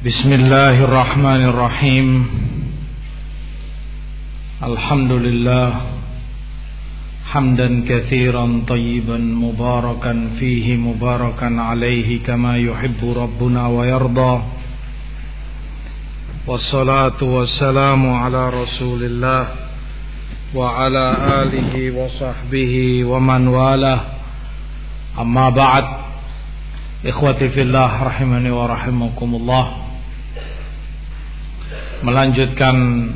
Bismillahirrahmanirrahim. Alhamdulillah hamdan katsiran tayyiban mubarakan fihi mubarakan alaihi kama yuhibbu rabbuna wa yarda. Wassalatu wassalamu ala Rasulillah wa ala alihi wa sahbihi wa man walah. Amma ba'd. Ikhwati fillah rahimani wa rahimakumullah. Melanjutkan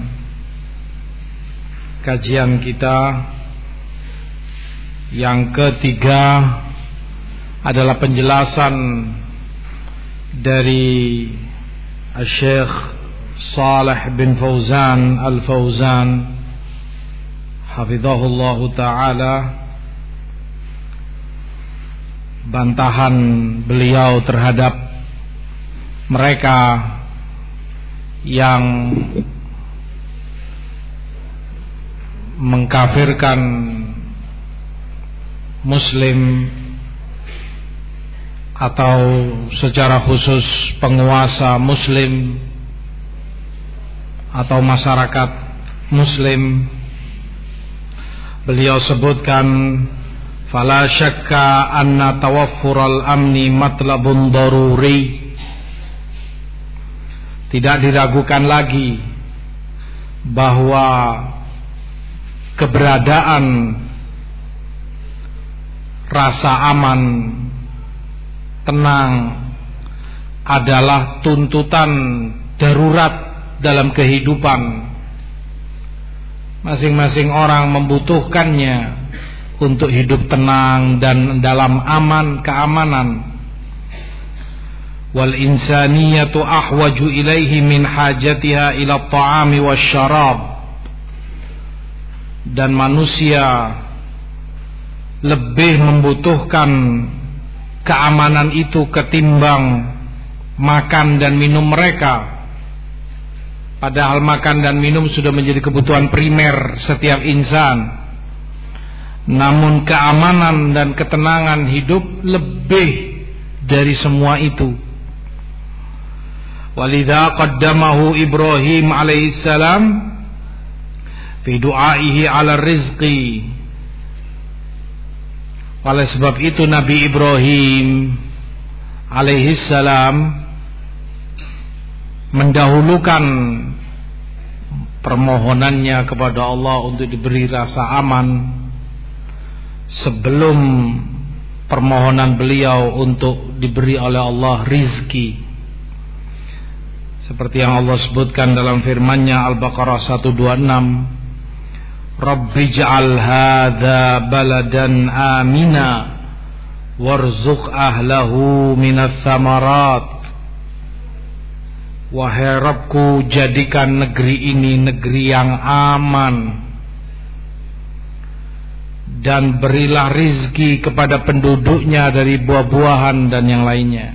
kajian kita yang ketiga adalah penjelasan dari Syekh Shalih bin Fauzan Al-Fauzan hafizahullahu ta'ala, bantahan beliau terhadap mereka yang mengkafirkan Muslim atau secara khusus penguasa Muslim atau masyarakat Muslim. Beliau sebutkan fala syakka anna tawaffural amni matlabun daruri. Tidak diragukan lagi bahwa keberadaan rasa aman, tenang adalah tuntutan darurat dalam kehidupan. Masing-masing orang membutuhkannya untuk hidup tenang dan dalam aman, keamanan. Wal insaniyatu ahwaju ilaihi min hajatiha ila ta'ami wasyarab. Dan manusia lebih membutuhkan keamanan itu ketimbang makan dan minum mereka. Padahal makan dan minum sudah menjadi kebutuhan primer setiap insan. Namun keamanan dan ketenangan hidup lebih dari semua itu. Walidha qaddamahu Ibrahim alaihissalam fi du'aihi ala rizqi. Oleh sebab itu Nabi Ibrahim alaihissalam mendahulukan permohonannya kepada Allah untuk diberi rasa aman sebelum permohonan beliau untuk diberi oleh Allah rizki. Seperti yang Allah sebutkan dalam firman-Nya Al-Baqarah 126, Rabbi ja'al hadza baladan amina warzuq ahlahu minas samarat. Wahai Rabbku, jadikan negeri ini negeri yang aman dan berilah rizki kepada penduduknya dari buah-buahan dan yang lainnya.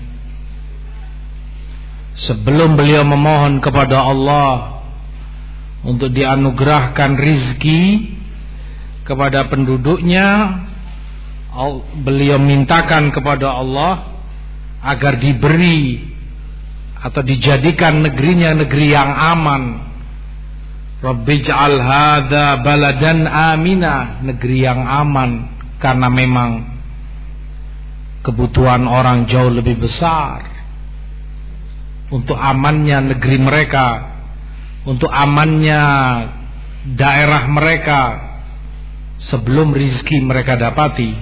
Sebelum beliau memohon kepada Allah untuk dianugerahkan rizki kepada penduduknya, beliau mintakan kepada Allah agar diberi atau dijadikan negerinya negeri yang aman. Rabbi ja'al hadza baladan amina, negeri yang aman, karena memang kebutuhan orang jauh lebih besar untuk amannya negeri mereka, untuk amannya daerah mereka sebelum rizki mereka dapati.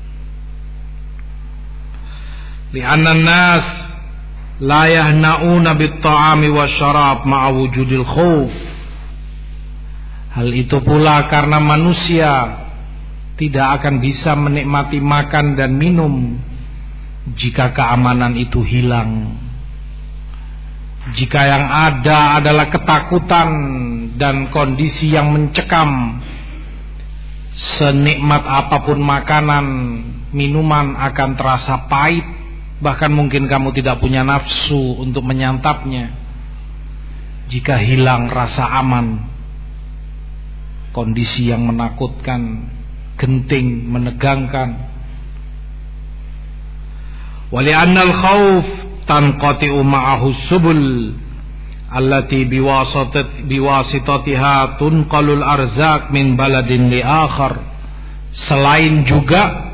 Li'anna nas la yahna'una bit-ta'ami wasyarab ma'a wujudil khauf. Hal itu pula karena manusia tidak akan bisa menikmati makan dan minum jika keamanan itu hilang. Jika yang ada adalah ketakutan dan kondisi yang mencekam, senikmat apapun makanan, minuman akan terasa pahit. Bahkan mungkin kamu tidak punya nafsu untuk menyantapnya. Jika hilang rasa aman, kondisi yang menakutkan, genting, menegangkan. Wali'annal khauf tanqati'u ma'ahu subul allati biwasitatiha tunqalul arzak min baladin li akhar. Selain juga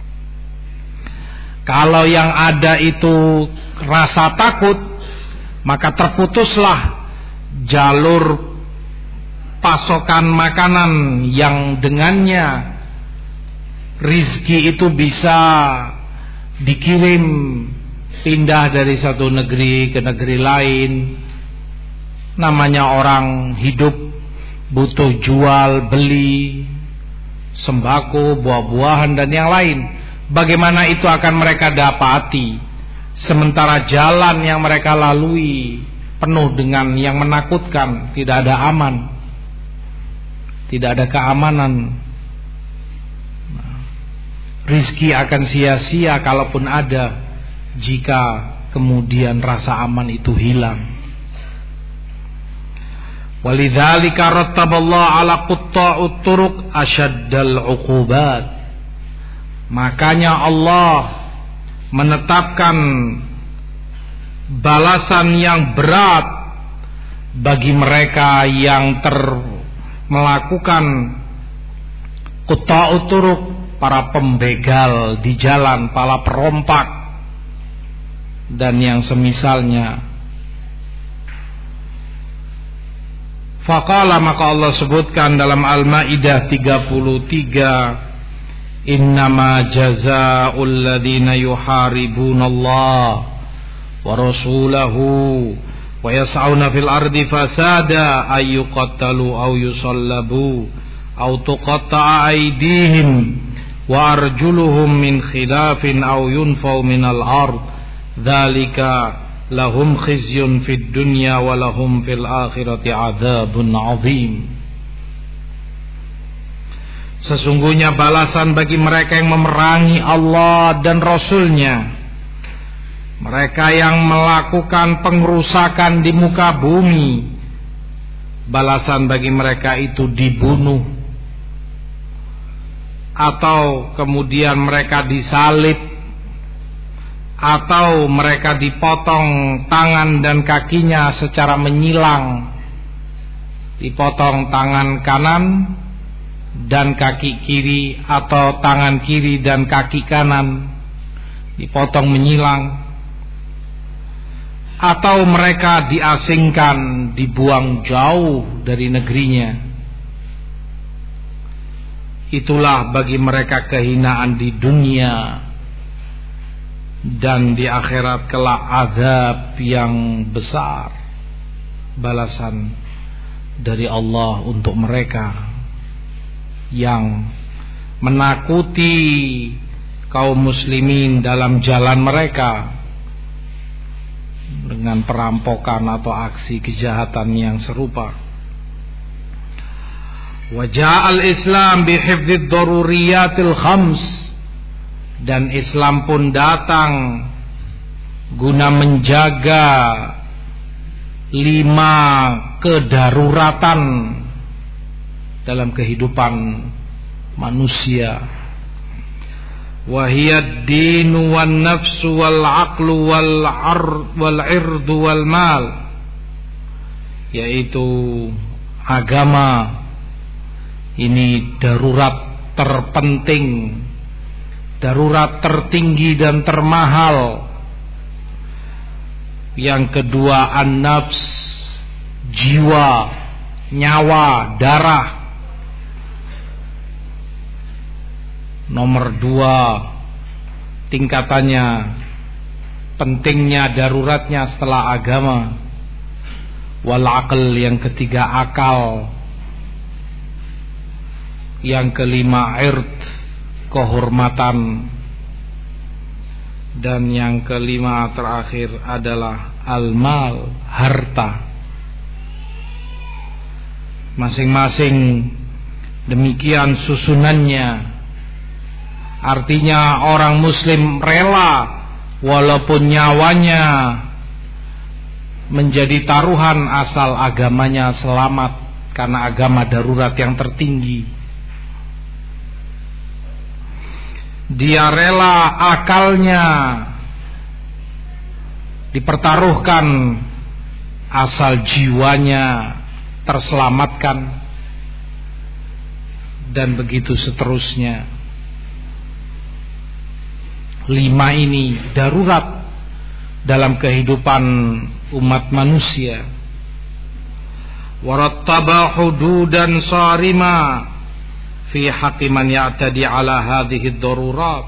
kalau yang ada itu rasa takut, maka terputuslah jalur pasokan makanan yang dengannya rizki itu bisa dikirim pindah dari satu negeri ke negeri lain. Namanya orang hidup butuh jual beli sembako, buah-buahan dan yang lain. Bagaimana itu akan mereka dapati sementara jalan yang mereka lalui penuh dengan yang menakutkan, tidak ada aman, tidak ada keamanan. Rizki akan sia-sia kalaupun ada, jika kemudian rasa aman itu hilang. Walidzalika rattaballahu ala qutta'ut turuq asyaddal uqubat. Makanya Allah menetapkan balasan yang berat bagi mereka yang melakukan qutta'ut turuq, para pembegal di jalan, para perompak dan yang semisalnya. Faqala, maka Allah sebutkan dalam Al-Maidah 33, innama jazaa'ul ladzina yuharibunallaha wa rasulahu wa yas'auna fil ardi fasada ay yuqattalu aw yusallabu aw tuqatta'a aydihim wa arjuluhum min khilafin aw yunfaw minal ard dzalika lahum khizyun fid dunya wa lahum fil akhirati adzabun azim. Sesungguhnya balasan bagi mereka yang memerangi Allah dan Rasulnya, mereka yang melakukan pengrusakan di muka bumi, balasan bagi mereka itu dibunuh atau kemudian mereka disalib, atau mereka dipotong tangan dan kakinya secara menyilang, dipotong tangan kanan dan kaki kiri, atau tangan kiri dan kaki kanan dipotong menyilang, atau mereka diasingkan, dibuang jauh dari negerinya. Itulah bagi mereka kehinaan di dunia, dan di akhirat kelak azab yang besar, balasan dari Allah untuk mereka yang menakuti kaum muslimin dalam jalan mereka dengan perampokan atau aksi kejahatan yang serupa. Wa ja'al Islam bi hifdzid daruriyatil khams, dan Islam pun datang guna menjaga 5 kedaruratan dalam kehidupan manusia. Wahiyad dinu wan nafsu wal aqlu wal irdu wal mal, yaitu agama. Ini darurat terpenting, darurat tertinggi dan termahal. Yang kedua an-nafs, jiwa, nyawa, darah. Nomor 2 tingkatannya, pentingnya, daruratnya setelah agama. Wal aql, yang ketiga akal. Yang kelima ird, kehormatan. Dan yang kelima terakhir adalah al-mal, harta. Masing-masing demikian susunannya. Artinya orang muslim rela walaupun nyawanya menjadi taruhan asal agamanya selamat, karena agama darurat yang tertinggi. Dia rela akalnya dipertaruhkan asal jiwanya terselamatkan, dan begitu seterusnya. 5 ini darurat dalam kehidupan umat manusia. Warattaba hududan sarima fi haqqi man ya'tadi ala hadhihi ad-darurat.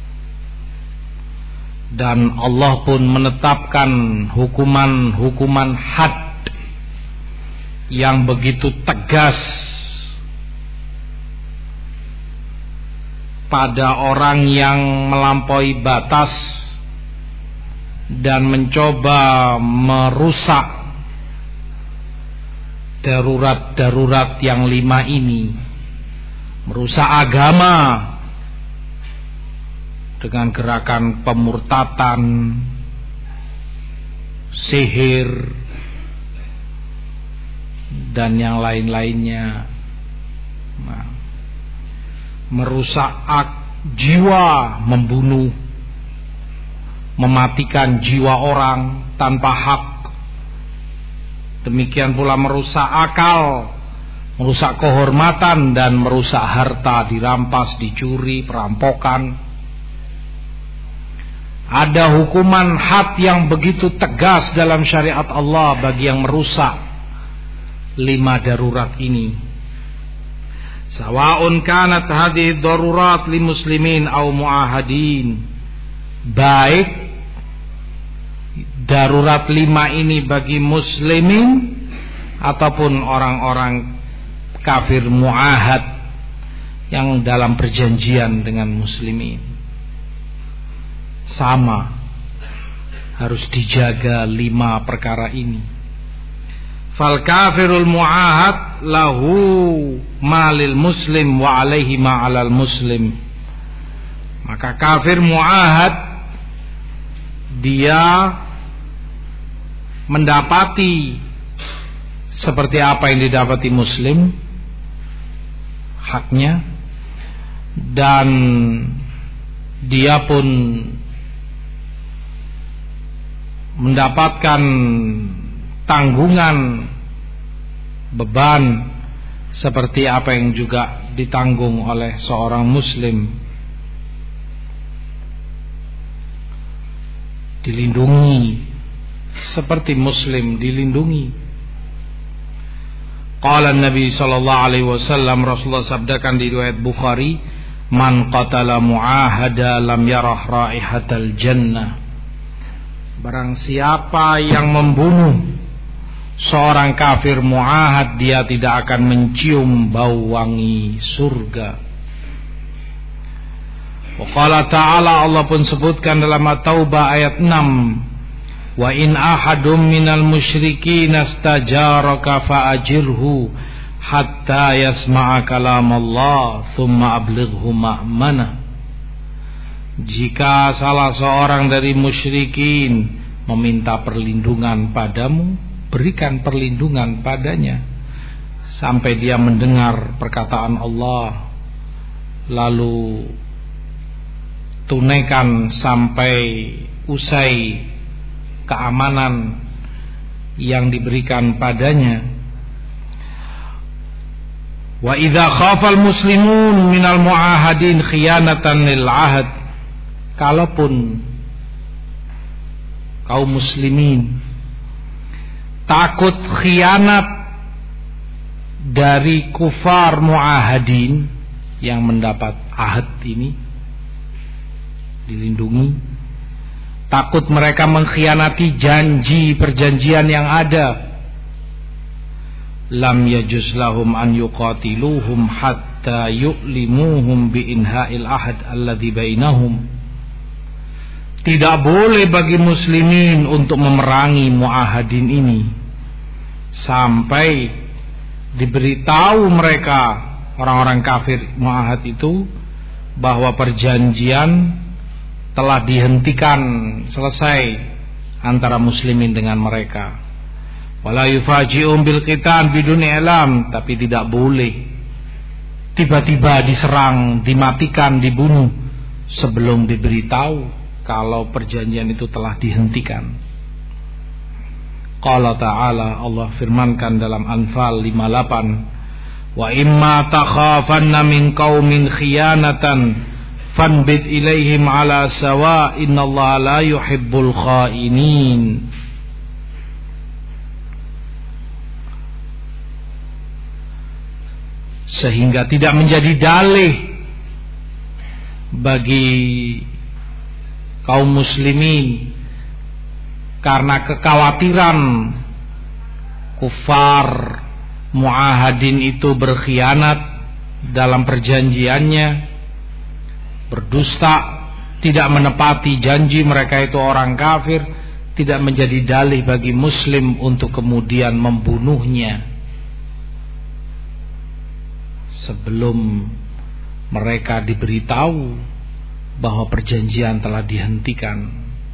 Dan Allah pun menetapkan hukuman-hukuman had yang begitu tegas pada orang yang melampaui batas dan mencoba merusak darurat-darurat yang 5 ini, merusak agama dengan gerakan pemurtatan, sihir, dan yang lain-lainnya. Merusak jiwa, membunuh, mematikan jiwa orang tanpa hak. Demikian pula merusak akal, merusak kehormatan, dan merusak harta, dirampas, dicuri, perampokan. Ada hukuman had yang begitu tegas dalam syariat Allah bagi yang merusak 5 darurat ini. Sawa'un kanat hadhihi darurat li muslimin aw muahadin. Baik darurat 5 ini bagi muslimin ataupun orang-orang kafir muahad yang dalam perjanjian dengan muslimin. Sama, harus dijaga 5 perkara ini. Fal kafirul muahad lahu malil muslim wa alaihi ma alal muslim. Maka kafir muahad dia mendapati seperti apa yang didapati muslim, haknya, dan dia pun mendapatkan tanggungan beban seperti apa yang juga ditanggung oleh seorang muslim. Dilindungi seperti muslim dilindungi. Qala Nabi sallallahu alaihi wasallam, Rasulullah sabdakan di riwayat Bukhari, man qatala muahada lam yarah raihatal jannah. Barang siapa yang membunuh seorang kafir muahad, dia tidak akan mencium bau wangi surga. Wa qala ta'ala, Allah pun sebutkan dalam At-Taubah ayat 6, wa in ahadum minal musyrikin astajaraka fa'ajirhu hatta yasma'a kalam Allah thumma ablighu ma'manah. Jika salah seorang dari musyrikin meminta perlindungan padamu, berikan perlindungan padanya sampai dia mendengar perkataan Allah, lalu tunaikan sampai usai keamanan yang diberikan padanya. Wa idza khafal muslimun minal muahadin khiyanatan lil ahad. Kalaupun kaum muslimin takut khianat dari kufar muahadin yang mendapat ahad ini, dilindungi, takut mereka mengkhianati janji perjanjian yang ada, lam yajuz lahum an yuqatiluhum hatta yu'limuhum bi inha'il ahad alladhi bainahum. Tidak boleh bagi muslimin untuk memerangi muahadin ini sampai diberitahu mereka, orang-orang kafir muahad itu, bahwa perjanjian telah dihentikan, selesai antara muslimin dengan mereka. Wala yufaji'um bil qital bidun i'lam. Tapi tidak boleh tiba-tiba diserang, dimatikan, dibunuh sebelum diberitahu kalau perjanjian itu telah dihentikan. Qala ta'ala, Allah firmankan dalam Anfal 58, wa imma takhafanna min qaumin khiyanatan fanbid ilaihim ala sawa innallaha la yuhibbul khainin. Sehingga tidak menjadi dalih bagi kaum muslimin karena kekhawatiran kufar muahadin itu berkhianat dalam perjanjiannya, berdusta, tidak menepati janji mereka itu orang kafir, tidak menjadi dalih bagi muslim untuk kemudian membunuhnya sebelum mereka diberitahu bahwa perjanjian telah dihentikan.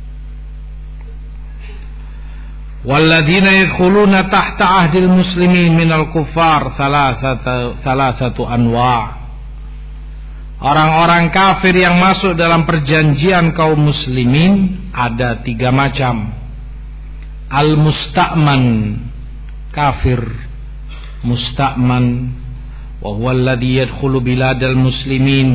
Walladzina yadkhuluna tahta ahdil muslimin minal kuffar salasatu anwa'. Orang-orang kafir yang masuk dalam perjanjian kaum muslimin ada 3 macam. Al-musta'man, kafir musta'man, wa huwa alladhi yadkhulu biladal muslimin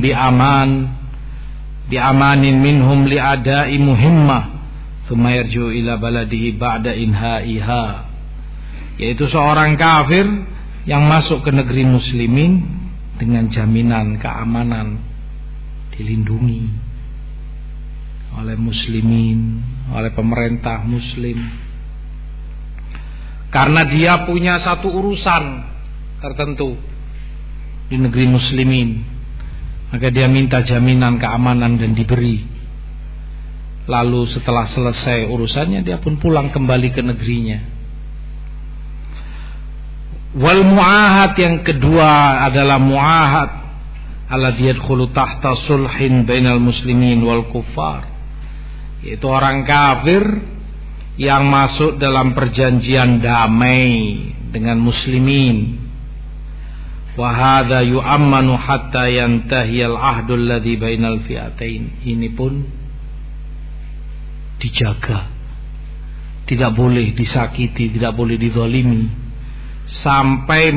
bi'amanin minhum li'ada'i muhimmah thumma yarji'u ila baladihi ba'da inha'iha, yaitu seorang kafir yang masuk ke negeri muslimin dengan jaminan keamanan, dilindungi oleh muslimin, oleh pemerintah muslim, karena dia punya satu urusan tertentu di negeri muslimin, maka dia minta jaminan keamanan dan diberi. Lalu setelah selesai urusannya dia pun pulang kembali ke negerinya. Wal mu'ahad, yang kedua adalah mu'ahad alladzi yadkhulu tahta sulhin bainal muslimin wal kuffar, yaitu orang kafir yang masuk dalam perjanjian damai dengan muslimin. Wa hadza yu'ammanu hatta yantahi al-'ahdu alladzi bainal fi'atain. Ini pun dijaga, tidak boleh disakiti, tidak boleh dizalimi sampai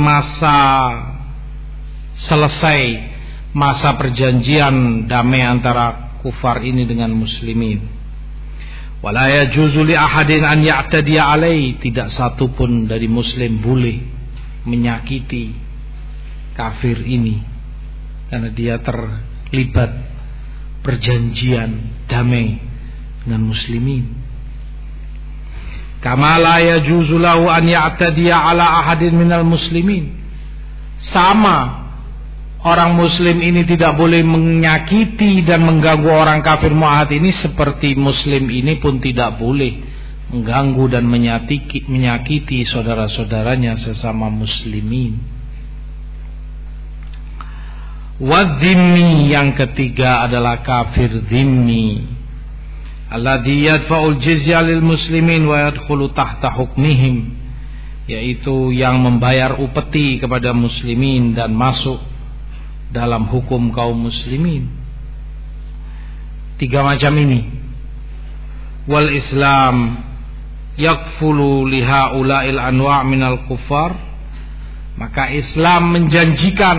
selesai masa perjanjian damai antara kufar ini dengan muslimin. Wala yajuzu li ahadin an ya'tadiya alai, tidak satu pun dari muslim boleh menyakiti kafir ini karena dia terlibat perjanjian damai dengan muslimin. Kama la yajuzu lahu an ya'tadiya ala ahadin minal muslimin, sama orang muslim ini tidak boleh menyakiti dan mengganggu orang kafir mu'ahad ini, seperti muslim ini pun tidak boleh mengganggu dan menyakiti saudara-saudaranya sesama muslimin. Wadzimmi, yang ketiga adalah kafir zimmi, alladzi yadfa'ul jizya lil muslimin wa yadkhulu tahta hukmihim, yaitu yang membayar upeti kepada muslimin dan masuk dalam hukum kaum muslimin. 3 macam ini. Wal Islam yakfulu liha ula'il anwa' minal kuffar, maka Islam menjanjikan,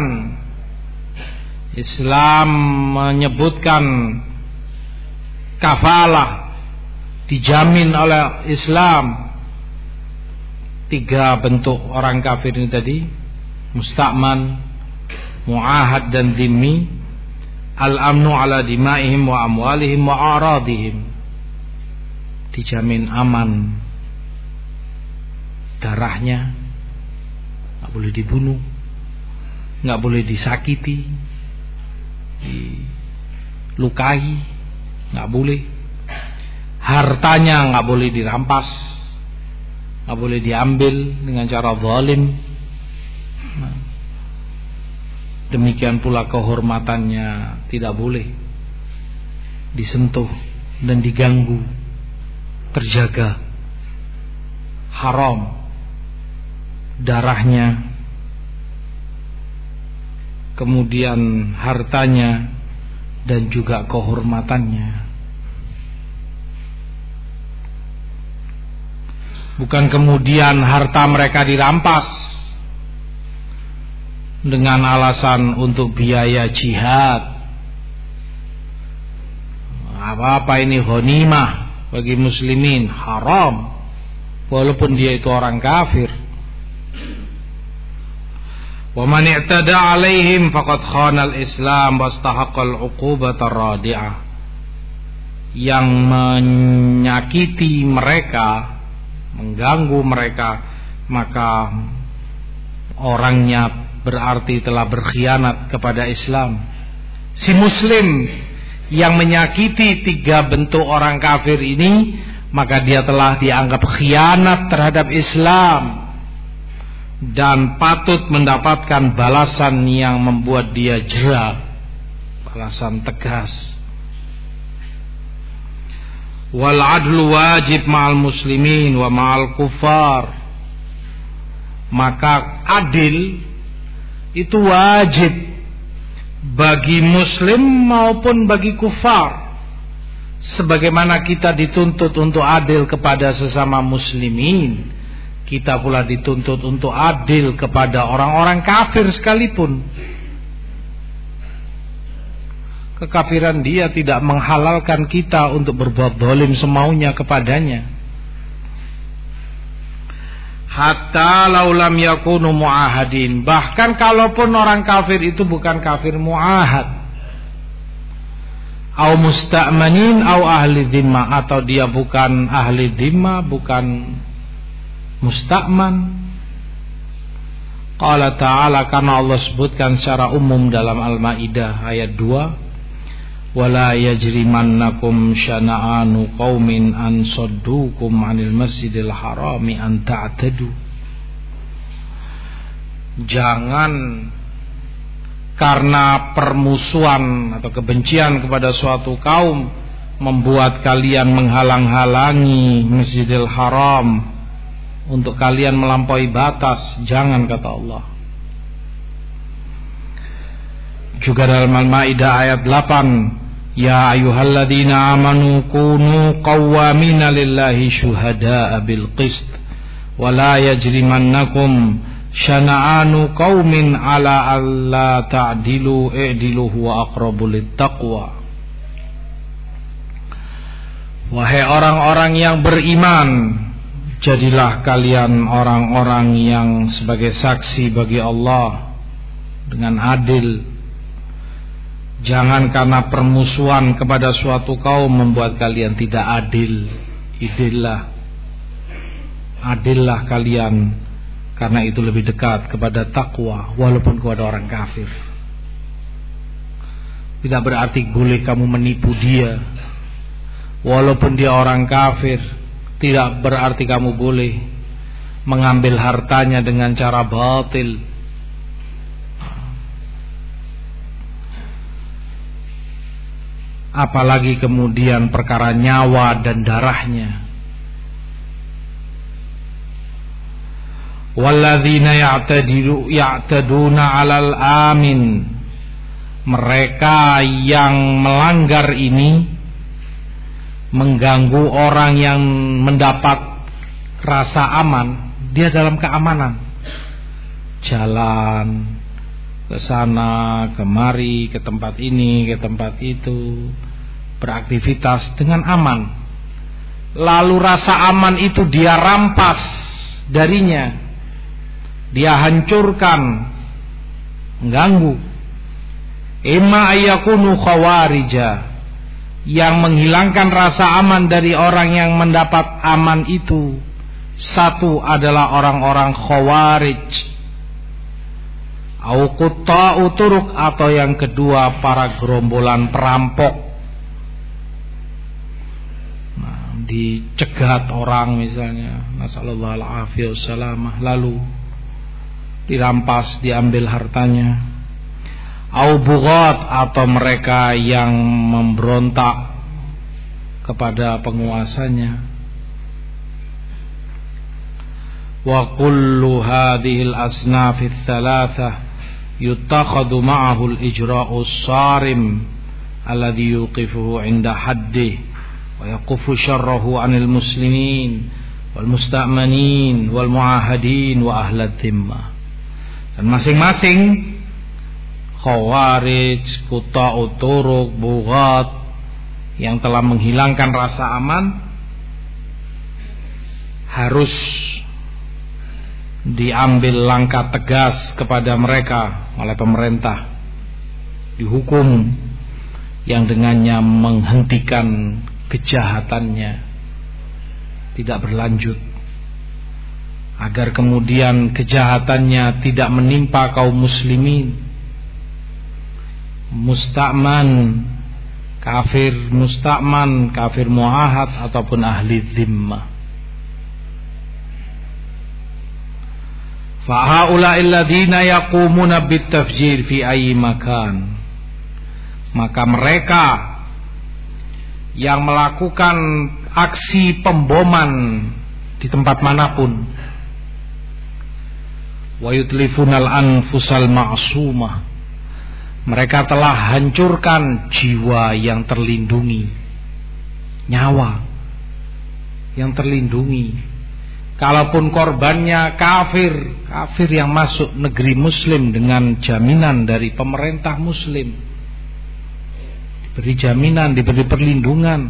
Islam menyebutkan kafalah, dijamin oleh Islam 3 bentuk orang kafir ini tadi: musta'man, mu'ahad dan dhimmi. Al-amnu ala dimaihim wa amwalihim wa aradihim, dijamin aman darahnya, gak boleh dibunuh, gak boleh disakiti, dilukai, gak boleh. Hartanya gak boleh dirampas, gak boleh diambil dengan cara zalim. Demikian pula kehormatannya tidak boleh disentuh dan diganggu, terjaga, haram darahnya, kemudian hartanya dan juga kehormatannya. Bukan kemudian harta mereka dirampas dengan alasan untuk biaya jihad. Apa-apa ini ghanimah bagi muslimin, haram walaupun dia itu orang kafir. Wa man i'tada 'alaihim faqad khana al-islam wastahaqqa al-'uqubata ar-radi'ah. Yang menyakiti mereka, mengganggu mereka, maka orangnya berarti telah berkhianat kepada Islam. Si muslim yang menyakiti tiga bentuk orang kafir ini, maka dia telah dianggap khianat terhadap Islam dan patut mendapatkan balasan yang membuat dia jera, balasan tegas. Wal adlu wajib ma'al muslimin wa ma'al kufar. Maka adil itu wajib bagi muslim maupun bagi kufar. Sebagaimana kita dituntut untuk adil kepada sesama muslimin, kita pula dituntut untuk adil kepada orang-orang kafir sekalipun. Kekafiran dia tidak menghalalkan kita untuk berbuat zalim semaunya kepadanya. Hatta laulam yakunu muahadin. Bahkan kalaupun orang kafir itu bukan kafir muahad, au musta'manin au ahli dhimma, atau dia bukan ahli dhimma, bukan musta'man. Qala ta'ala, karena Allah sebutkan secara umum dalam Al-Maidah ayat 2, wala yajrimannakum syana'anu qaumin an saddukum 'anil masjidil harami an ta'tadu. Jangan karena permusuhan atau kebencian kepada suatu kaum membuat kalian menghalang-halangi Masjidil Haram untuk kalian melampaui batas. Jangan, kata Allah. Juga dalam Al-Maidah ayat 8, ya ayyuhalladzina amanu kunu qawwamina lillahi syuhada'a bil qist wa la yajrimannakum syana'anu qaumin ala alla ta'dilu i'dilu huwa aqrabu littaqwa. Wahai orang-orang yang beriman, jadilah kalian orang-orang yang sebagai saksi bagi Allah dengan adil. Jangan karena permusuhan kepada suatu kaum membuat kalian tidak adil. Adillah kalian, karena itu lebih dekat kepada takwa walaupun kepada orang kafir. Tidak berarti boleh kamu menipu dia walaupun dia orang kafir. Tidak berarti kamu boleh mengambil hartanya dengan cara batil. Apalagi kemudian perkara nyawa dan darahnya. Walladzina ya'taduna 'alal amin. Mereka yang melanggar ini, mengganggu orang yang mendapat rasa aman, dia dalam keamanan, jalan ke sana, kemari, ke tempat ini, ke tempat itu, beraktivitas dengan aman. Lalu rasa aman itu dia rampas darinya, dia hancurkan, mengganggu. Imma ayyakunu khawarija, yang menghilangkan rasa aman dari orang yang mendapat aman itu. Satu adalah orang-orang khawarij, au qutta'u turuq, atau yang kedua para gerombolan perampok. Nah, dicegat orang misalnya, nasallallahu alaihi wasallam, lalu dirampas, diambil hartanya. Au bughat, atau mereka yang memberontak kepada penguasanya. Wa kullu hadhil asnafith thalathah yutakhadhu ma'ahu al-ijra'u as-sarim alladhi yuqifuhu 'inda haddih wa yaqufu syarrahu 'anil muslimin wal musta'manin wal mu'ahadin wa ahlad dhimmah. Dan masing-masing khawarij, quta'ut turuq, bughat yang telah menghilangkan rasa aman harus diambil langkah tegas kepada mereka oleh pemerintah, dihukum yang dengannya menghentikan kejahatannya tidak berlanjut, agar kemudian kejahatannya tidak menimpa kaum muslimin, musta'man, kafir muahad ataupun ahli dhimmah. Fahaula'il ladzina yaqumuna bitafjir fi ayyi makan. Maka mereka yang melakukan aksi pemboman di tempat manapun, wa yutlifunal anfusal ma'sumah, mereka telah hancurkan jiwa yang terlindungi, nyawa yang terlindungi. Kalaupun korbannya kafir yang masuk negeri muslim dengan jaminan dari pemerintah muslim, diberi jaminan, diberi perlindungan.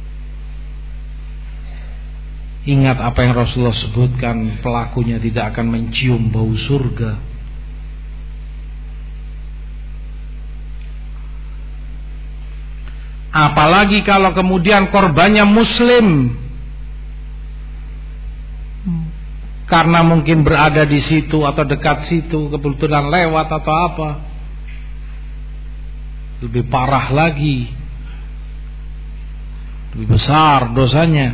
Ingat apa yang Rasulullah sebutkan, pelakunya tidak akan mencium bau surga. Apalagi kalau kemudian korbannya muslim, karena mungkin berada di situ atau dekat situ, kebetulan lewat atau apa, lebih parah lagi, lebih besar dosanya.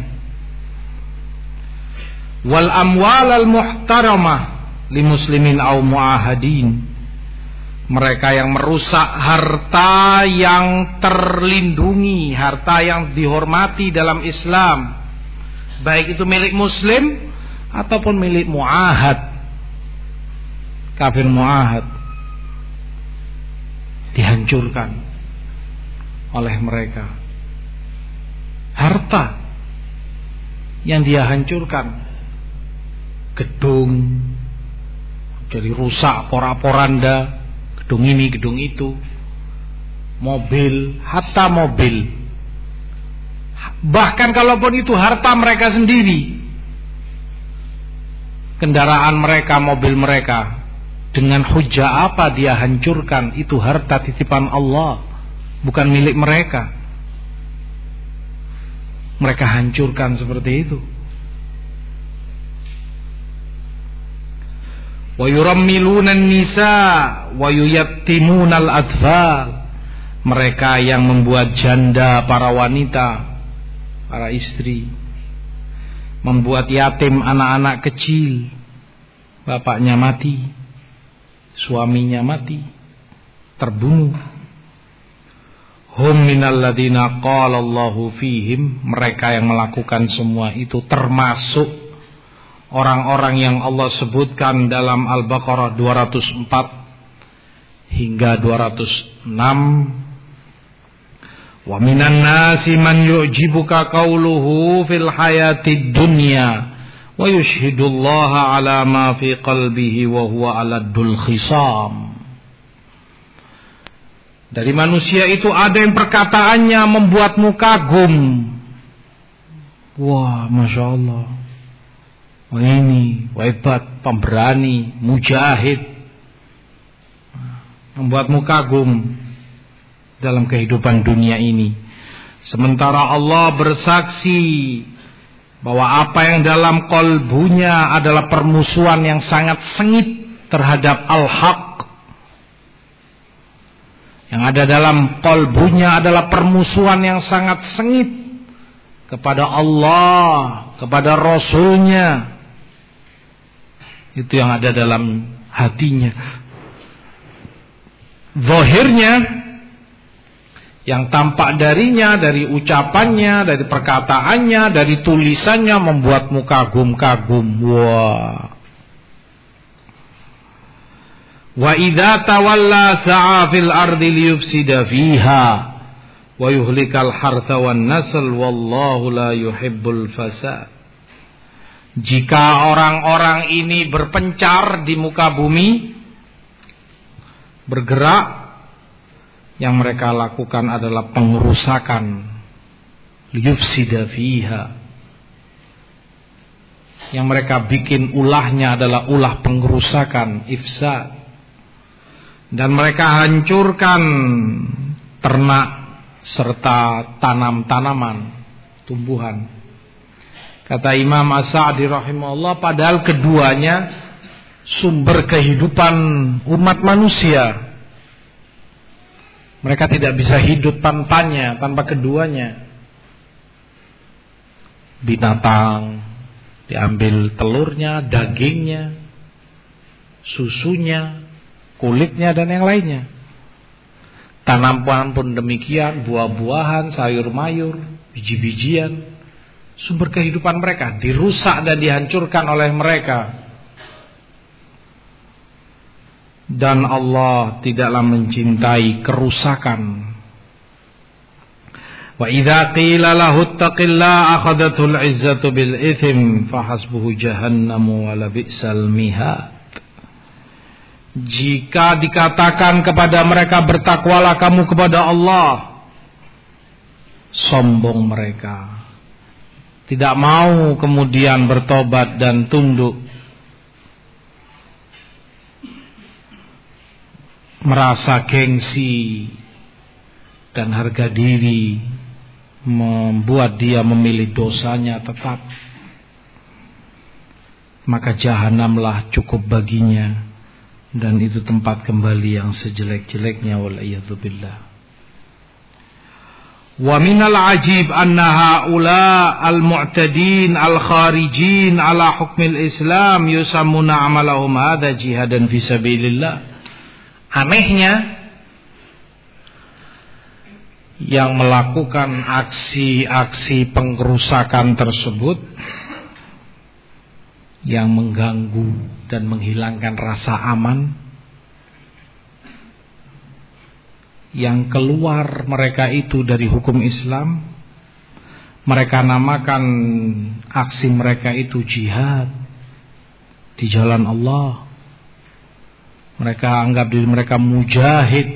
Wal amwal al muhtaramah li muslimin au muahadin, mereka yang merusak harta yang terlindungi, harta yang dihormati dalam Islam, baik itu milik muslim ataupun milik muahad, kafir muahad, dihancurkan oleh mereka. Harta yang dia hancurkan, gedung jadi rusak porak-poranda, gedung ini, gedung itu, mobil, hatta mobil, bahkan kalaupun itu harta mereka sendiri, kendaraan mereka, mobil mereka, dengan hujah apa dia hancurkan? Itu harta titipan Allah, bukan milik mereka. Mereka hancurkan seperti itu. Wa yurammiluna an-nisa wa yuyattimuna al-atfal, mereka yang membuat janda para wanita, para istri, membuat yatim anak-anak kecil, bapaknya mati, suaminya mati, terbunuh. Hum minal ladina qala Allahu fihim, mereka yang melakukan semua itu termasuk orang-orang yang Allah sebutkan dalam Al-Baqarah 204 hingga 206. Wa minan nasi man yu'jibuka qawluhu fil hayatid dunya wa yushhidullaha ala ma fi qalbihi wa huwa aladul khisam. Dari manusia itu ada yang perkataannya membuatmu kagum. Wah, Masya Allah, wah ini hebat, pemberani, mujahid, membuatmu kagum dalam kehidupan dunia ini. Sementara Allah bersaksi bahwa apa yang dalam kolbunya adalah permusuhan yang sangat sengit terhadap al-haq. Yang ada dalam kolbunya adalah permusuhan yang sangat sengit kepada Allah, kepada Rasulnya. Itu yang ada dalam hatinya. Zahirnya, yang tampak darinya, dari ucapannya, dari perkataannya, dari tulisannya, membuatmu kagum-kagum. Wah. Wa idza tawalla sa'a fil ardi liyufsida fiha wa yuhlikal hartha wan nasl wallahu la yuhibbul fasad. Jika orang-orang ini berpencar di muka bumi, bergerak, yang mereka lakukan adalah pengerusakan, liyufsida fiha. Yang mereka bikin ulahnya adalah ulah pengerusakan, ifsad. Dan mereka hancurkan ternak serta tanam-tanaman, tumbuhan. Kata Imam As-Sa'di rahimahullah, padahal keduanya sumber kehidupan umat manusia. Mereka tidak bisa hidup tanpanya, tanpa keduanya. Binatang diambil telurnya, dagingnya, susunya, kulitnya, dan yang lainnya. Tanaman pun demikian, buah-buahan, sayur-mayur, biji-bijian. Sumber kehidupan mereka dirusak dan dihancurkan oleh mereka. Dan Allah tidaklah mencintai kerusakan. Wa idza qila lahu ittaqillah akhadatul izzatu bil itsm fahasbuhu jahannamu wa la bi'sal mihad. Jika dikatakan kepada mereka bertakwalah kamu kepada Allah, sombong mereka, tidak mau kemudian bertobat dan tunduk, merasa gengsi dan harga diri membuat dia memilih dosanya tetap, maka jahanamlah cukup baginya, dan itu tempat kembali yang sejelek-jeleknya. Wal'iyadzubillah. Wa minal ajib anna haula al-mu'tadin al-kharijin ala hukmil Islam yusammuna amalahum hadha jihadan fi sabilillah. Anehnya, yang melakukan aksi-aksi pengrusakan tersebut, yang mengganggu dan menghilangkan rasa aman, yang keluar mereka itu dari hukum Islam, mereka namakan aksi mereka itu jihad di jalan Allah. Mereka anggap diri mereka mujahid.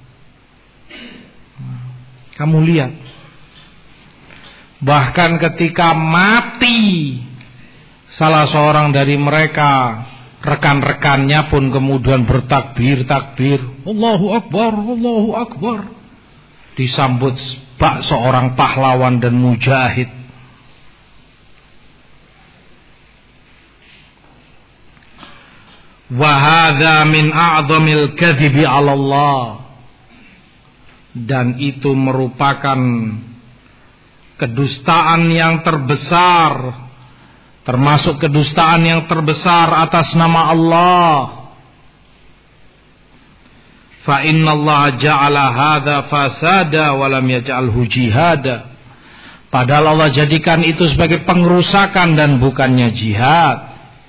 Kamu lihat, bahkan ketika mati salah seorang dari mereka, rekan-rekannya pun kemudian bertakbir, Allahu Akbar, Allahu Akbar, disambut bak seorang pahlawan dan mujahid. Wa hadza min a'dhamil kadhibi 'ala Allah. Dan itu merupakan kedustaan yang terbesar, termasuk kedustaan yang terbesar atas nama Allah. Fa inna Allah ja'ala hadza fasada wa lam yaj'alhu jihada. Padahal Allah jadikan itu sebagai pengrusakan dan bukannya jihad.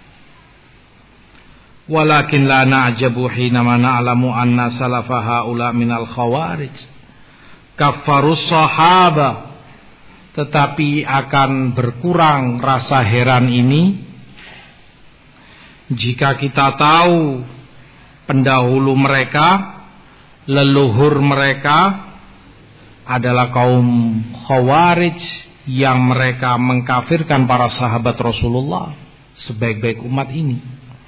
Walakin la na'jabu hina ma na'lamu anna salafa haula minal khawarij kaffarus sahaba. Tetapi akan berkurang rasa heran ini jika kita tahu pendahulu mereka, leluhur mereka adalah kaum khawarij yang mereka mengkafirkan para sahabat Rasulullah, sebaik-baik umat ini.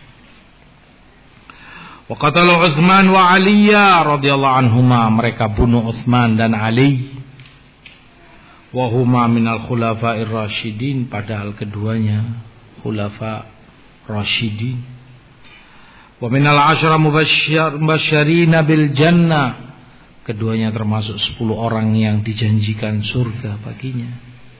Wa qatalu Utsman wa Ali radhiyallahu anhuma, mereka bunuh Utsman dan Ali. Wa huma minal khulafa'ir rasyidin, padahal keduanya khulafa rasyidin. Wa minal asyara mubasysyirin bil jannah, keduanya termasuk 10 orang yang dijanjikan surga baginya.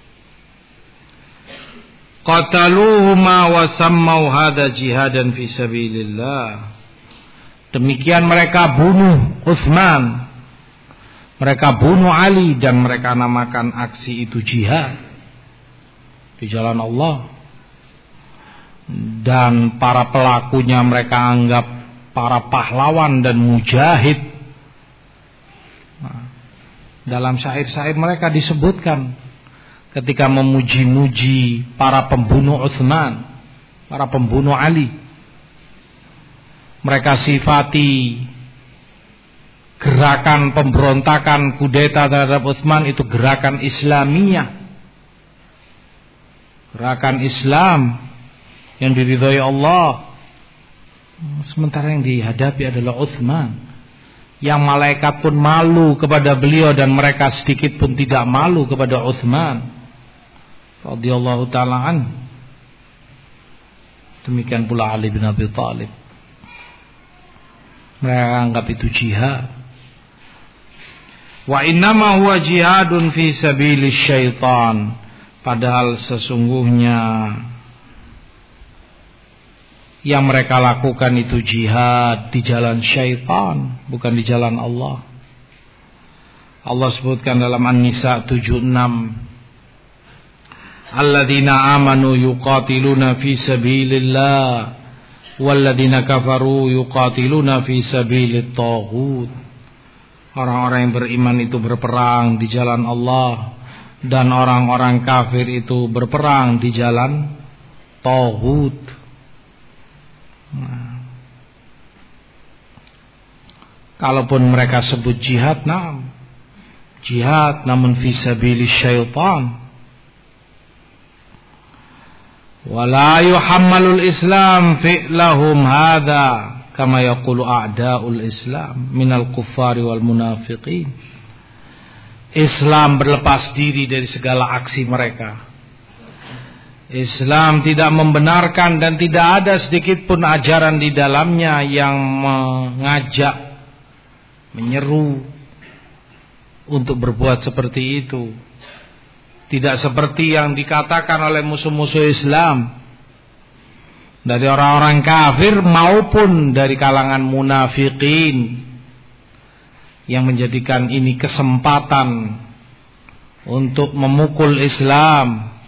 Qataluhuma wa sammau hadza jihadan fi sabilillah. Demikian mereka bunuh Utsman, mereka bunuh Ali, dan mereka namakan aksi itu jihad di jalan Allah. Dan para pelakunya mereka anggap para pahlawan dan mujahid. Dalam syair-syair mereka disebutkan ketika memuji-muji para pembunuh Utsman, para pembunuh Ali. Mereka sifati gerakan pemberontakan kudeta terhadap Utsman itu gerakan Islamiyah, gerakan Islam yang diridhoi Allah. Sementara yang dihadapi adalah Utsman, yang malaikat pun malu kepada beliau dan mereka sedikit pun tidak malu kepada Utsman radhiyallahu taala anhu. Demikian pula Ali bin Abi Thalib. Mereka anggap itu jihad. Wa innama huwa jihadun fi sabilis syaitan. Padahal sesungguhnya yang mereka lakukan itu jihad di jalan syaitan, bukan di jalan Allah. Allah sebutkan dalam An-Nisa 76, alladzina amanu yuqatiluna fi sabilillah walladzina kafaru yuqatiluna fi sabilit taghut. Orang-orang yang beriman itu berperang di jalan Allah, dan orang-orang kafir itu berperang di jalan taghut. Kalaupun mereka sebut jihad, jihad namun fi sabilis syaitan. Wala yuhammalul Islam fi'lahum hadza kama yaqulu a'da'ul Islam minal kuffari wal munafiqin. Islam berlepas diri dari segala aksi mereka. Islam tidak membenarkan dan tidak ada sedikit pun ajaran di dalamnya yang mengajak, menyeru untuk berbuat seperti itu. Tidak seperti yang dikatakan oleh musuh-musuh Islam dari orang-orang kafir maupun dari kalangan munafikin yang menjadikan ini kesempatan untuk memukul Islam.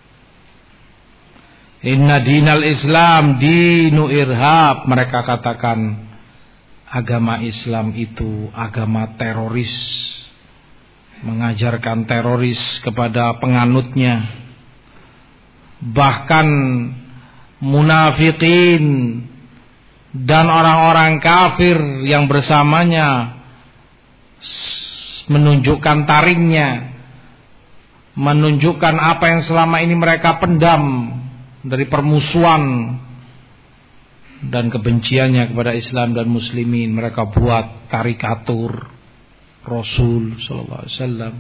Inna dinal Islam dinu irhab. Mereka katakan agama Islam itu agama teroris, mengajarkan teroris kepada penganutnya. Bahkan munafikin dan orang-orang kafir yang bersamanya menunjukkan taringnya, menunjukkan apa yang selama ini mereka pendam dari permusuhan dan kebenciannya kepada Islam dan muslimin. Mereka buat karikatur Rasul sallallahu alaihi wasallam,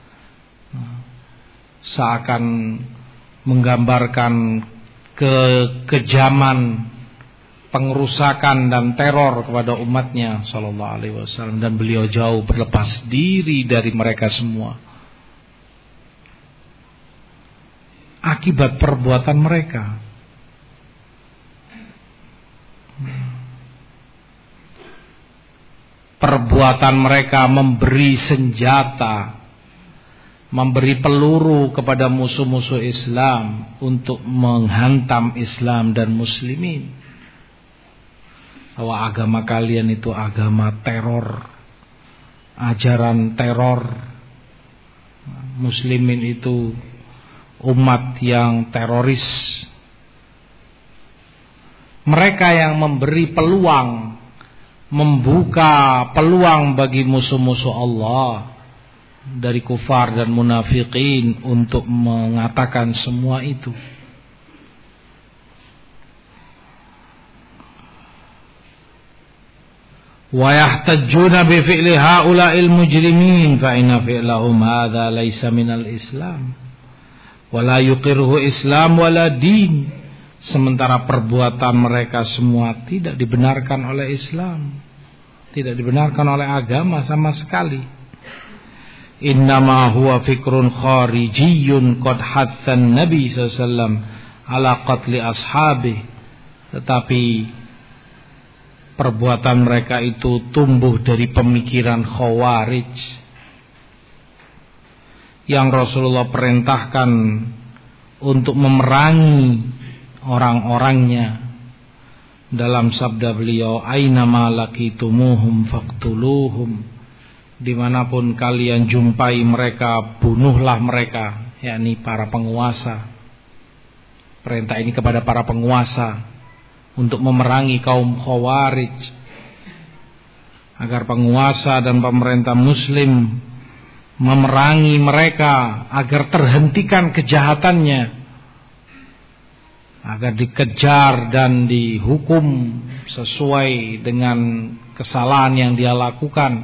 seakan menggambarkan kekejaman, pengerusakan dan teror kepada umatnya sallallahu alaihi wasallam, dan beliau jauh berlepas diri dari mereka semua. Akibat perbuatan mereka, perbuatan mereka memberi senjata, memberi peluru kepada musuh-musuh Islam untuk menghantam Islam dan muslimin. Bahwa agama kalian itu agama teror, ajaran teror. Muslimin itu umat yang teroris. Mereka yang memberi peluang, membuka peluang bagi musuh-musuh Allah dari kufar dan munafikin untuk mengatakan semua itu. Wa yahtajjuna bi fi'li haula'il mujrimin fa inna fi'lahum hadza laysa minal Islam wala yuqirruhu Islam wala din. Sementara perbuatan mereka semua tidak dibenarkan oleh Islam, tidak dibenarkan oleh agama sama sekali. Innama huwa fikrun kharijiyyun qad hatsan Nabi sallallahu alaihi wasallam ala qatli ashabih. Tetapi perbuatan mereka itu tumbuh dari pemikiran Khawarij yang Rasulullah perintahkan untuk memerangi orang-orangnya. Dalam sabda beliau, aina ma laqitumuhum faqtuluhum, dimanapun kalian jumpai mereka, bunuhlah mereka, yakni para penguasa. Perintah ini kepada para penguasa untuk memerangi kaum Khawarij, agar penguasa dan pemerintah muslim memerangi mereka agar terhentikan kejahatannya, agar dikejar dan dihukum sesuai dengan kesalahan yang dia lakukan,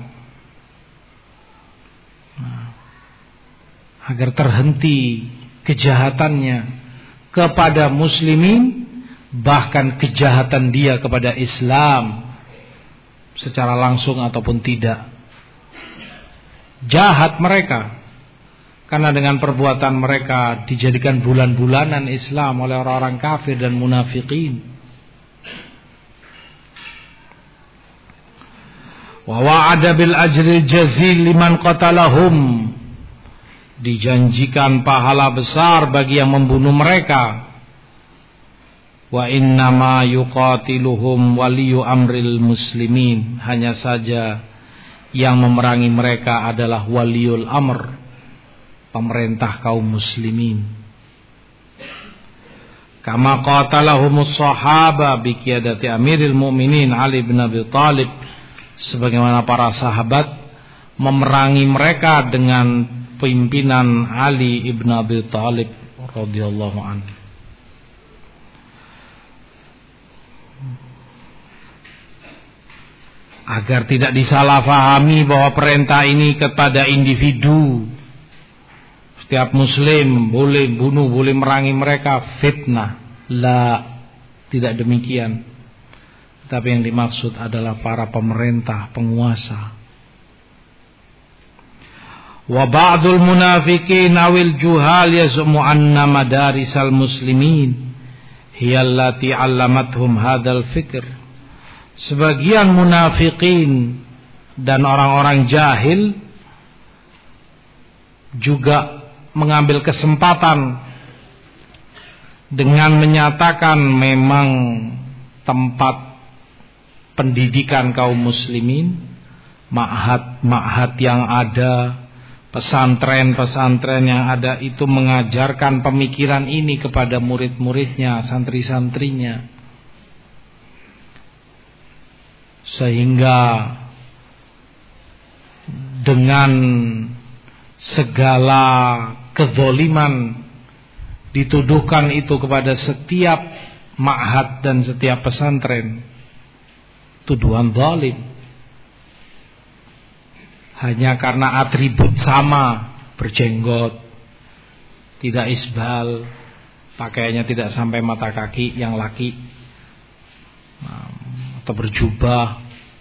agar terhenti kejahatannya kepada muslimin, bahkan kejahatan dia kepada Islam secara langsung ataupun tidak. Jahat mereka, karena dengan perbuatan mereka dijadikan bulan-bulanan Islam oleh orang-orang kafir dan munafikin. Wa wa'ada bil ajril jazil liman qatalahum, dijanjikan pahala besar bagi yang membunuh mereka. Wa innama yuqatiluhum waliyu amril muslimin, hanya saja yang memerangi mereka adalah waliul amr, pemerintah kaum muslimin. Kama qatalahumus sahaba bi qiyadati amiril mu'minin Ali bin Abi Thalib, sebagaimana para sahabat memerangi mereka dengan pimpinan Ali ibn Abi Thalib radhiyallahu anhu. Agar tidak disalahfahami bahwa perintah ini kepada individu, setiap muslim boleh bunuh, boleh merangi mereka, fitnah. La, tidak demikian. Tapi yang dimaksud adalah para pemerintah, penguasa. Wa ba'dul munafiqin awil juhal yaz'umu anna madarisal muslimin hiyallati 'allamathum hadzal fikr. Sebagian munafikin dan orang-orang jahil juga mengambil kesempatan dengan menyatakan memang tempat pendidikan kaum muslimin, ma'had yang ada, pesantren-pesantren yang ada itu mengajarkan pemikiran ini kepada murid-muridnya, santri-santrinya. Sehingga dengan segala kezaliman dituduhkan itu kepada setiap ma'had dan setiap pesantren, tuduhan zalim. Hanya karena atribut sama, berjenggot, tidak isbal, pakaiannya tidak sampai mata kaki yang laki, atau berjubah,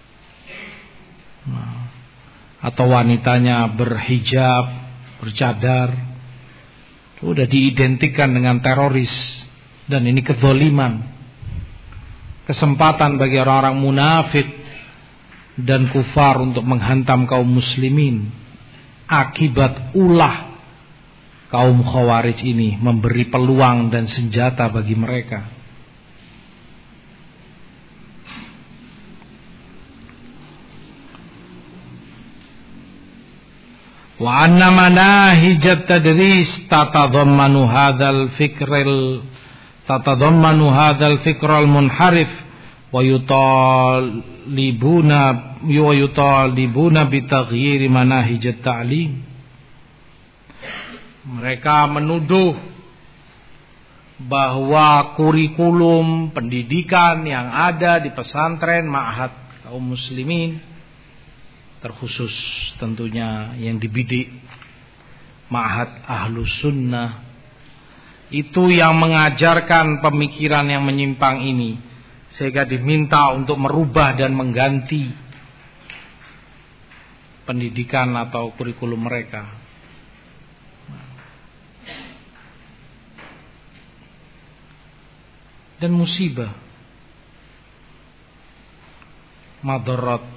atau wanitanya berhijab, bercadar, sudah diidentikan dengan teroris. Dan ini kezaliman, kesempatan bagi orang-orang munafik dan kufar untuk menghantam kaum muslimin. Akibat ulah kaum Khawarij ini memberi peluang dan senjata bagi mereka. Wa anna manahijat tadris tatadammanu hadzal fikral munharif wa yutalibuna bi taghyir manahijat ta'lim. Mereka menuduh bahwa kurikulum pendidikan yang ada di pesantren ma'had kaum muslimin, terkhusus tentunya yang dibidik ma'had ahlus sunnah, itu yang mengajarkan pemikiran yang menyimpang ini, sehingga diminta untuk merubah dan mengganti pendidikan atau kurikulum mereka. Dan musibah, madarat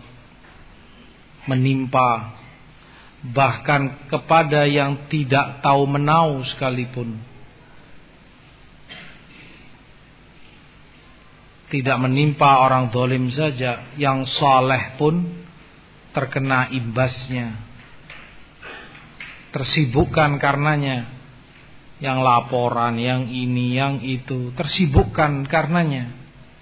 menimpa bahkan kepada yang tidak tahu menau sekalipun. Tidak menimpa orang zalim saja, yang saleh pun terkena imbasnya, tersibukkan karenanya. yang laporan, yang ini, yang itu, tersibukkan karenanya.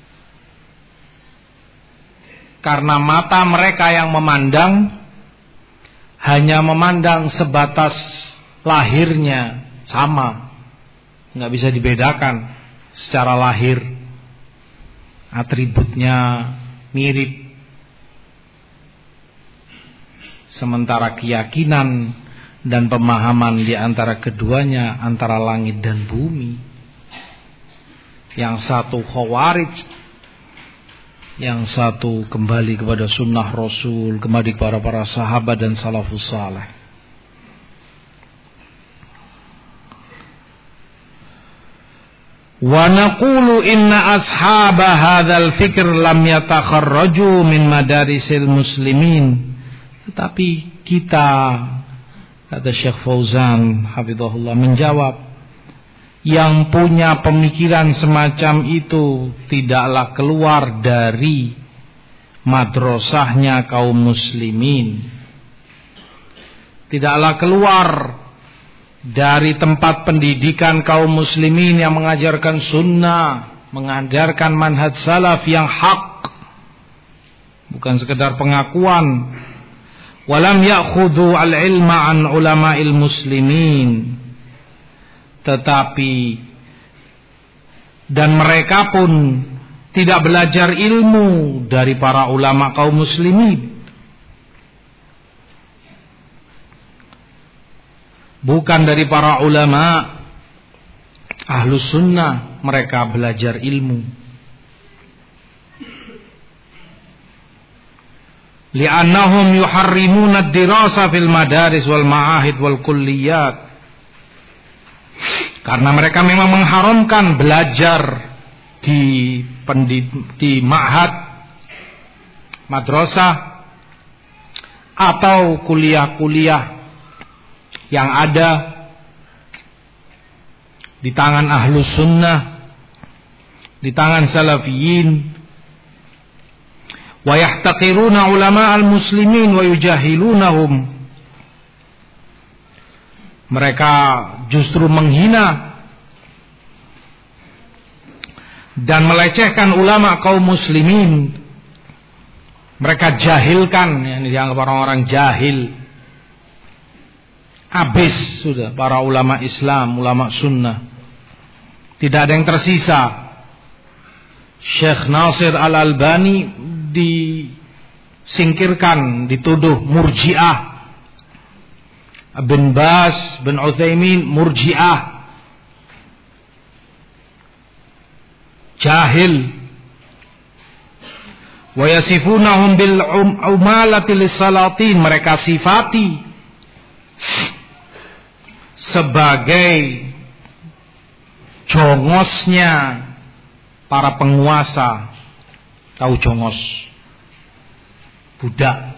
Karena mata mereka yang memandang hanya memandang sebatas lahirnya sama, nggak bisa dibedakan secara lahir, atributnya mirip. Sementara keyakinan dan pemahaman di antara keduanya antara langit dan bumi. Yang satu khawarij, yang satu kembali kepada sunnah Rasul, kembali kepada para sahabat dan salafus saleh. Wa naqulu inna ashaba hadzal fikr lam yatakharraju min madarisil muslimin. Tetapi kita, kata Syekh Fauzan hafizahullah, menjawab, yang punya pemikiran semacam itu tidaklah keluar dari madrasahnya kaum muslimin, tidaklah keluar dari tempat pendidikan kaum muslimin yang mengajarkan sunnah, mengajarkan manhaj salaf yang hak, bukan sekedar pengakuan. Walam ya'khudhu al-ilma an ulama'il muslimin, tetapi dan mereka pun tidak belajar ilmu dari para ulama kaum muslimin. Bukan dari para ulama ahlus sunnah mereka belajar ilmu. Li'annahum yuharrimuna ad-dirasa fil madaris wal ma'ahid wal kulliyat. Karena mereka memang mengharamkan belajar di ma'had, madrasah atau kuliah-kuliah yang ada di tangan ahlus sunnah, di tangan salafiyin. Wa yahtaqiruna ulama al-muslimin wa yujahilunahum. Mereka justru menghina dan melecehkan ulama kaum muslimin. Mereka jahilkan, yang dianggap orang-orang jahil. Habis sudah para ulama Islam, ulama sunnah. Tidak ada yang tersisa. Syekh Nasir Al-Albani disingkirkan, dituduh murji'ah. Bin Bas, bin Utsaimin murji'ah, jahil. Wa yasifunahum bil umalati lis-salatin, mereka sifati sebagai jongosnya para penguasa. Tahu jongos? Budak.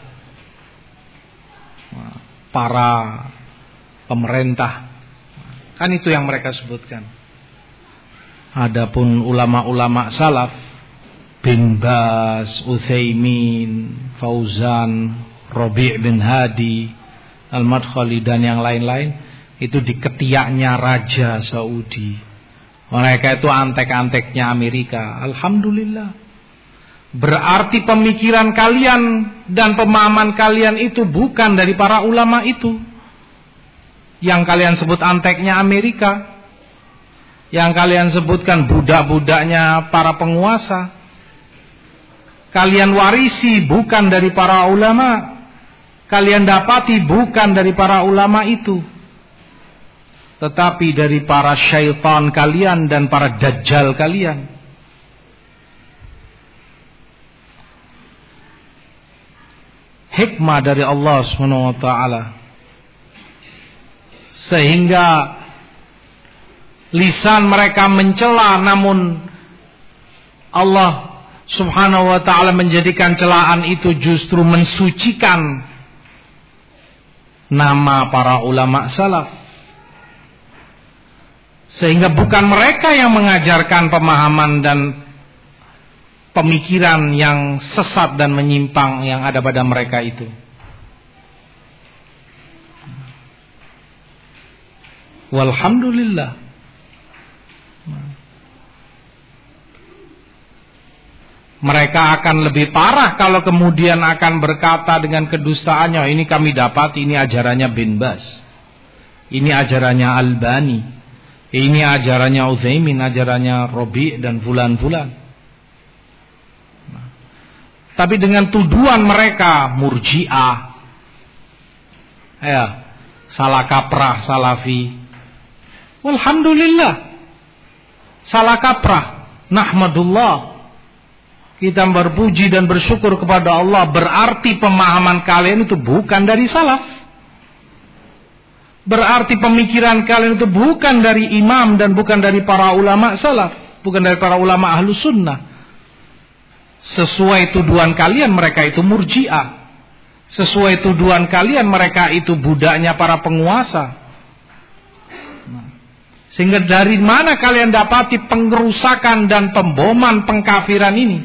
Para pemerintah. Kan itu yang mereka sebutkan. Adapun ulama-ulama salaf, bin Bas, Utsaimin, Fauzan, Rabi' bin Hadi, Al-Madkhali dan yang lain-lain, itu di ketiaknya Raja Saudi. Mereka itu antek-anteknya Amerika. Alhamdulillah. Berarti pemikiran kalian dan pemahaman kalian itu bukan dari para ulama itu. Yang kalian sebut anteknya Amerika, yang kalian sebutkan budak-budaknya para penguasa, kalian warisi bukan dari para ulama. Kalian dapati bukan dari para ulama itu, tetapi dari para syaitan kalian dan para dajjal kalian. Hikmah dari Allah SWT, sehingga lisan mereka mencela, namun Allah Subhanahu wa ta'ala menjadikan celaan itu justru mensucikan nama para ulama salaf. Sehingga bukan mereka yang mengajarkan pemahaman dan pemikiran yang sesat dan menyimpang yang ada pada mereka itu. Walhamdulillah. Mereka akan lebih parah kalau kemudian akan berkata dengan kedustaannya, ini kami dapat, ini ajarannya Bin Baz, ini ajarannya Albani, ini ajarannya Utsaimin, ajarannya Robi dan fulan-fulan. Tapi dengan tuduhan mereka Murji'ah, ya, salah kaprah, salafi. Alhamdulillah, salah kaprah. Nahmadullah, kita berpuji dan bersyukur kepada Allah. Berarti pemahaman kalian itu bukan dari salaf. Berarti pemikiran kalian itu bukan dari imam dan bukan dari para ulama salaf, bukan dari para ulama ahlus sunnah. Sesuai tuduhan kalian mereka itu Murji'ah. Sesuai tuduhan kalian mereka itu budaknya para penguasa. Sehingga dari mana kalian dapati pengerusakan dan pemboman pengkafiran ini?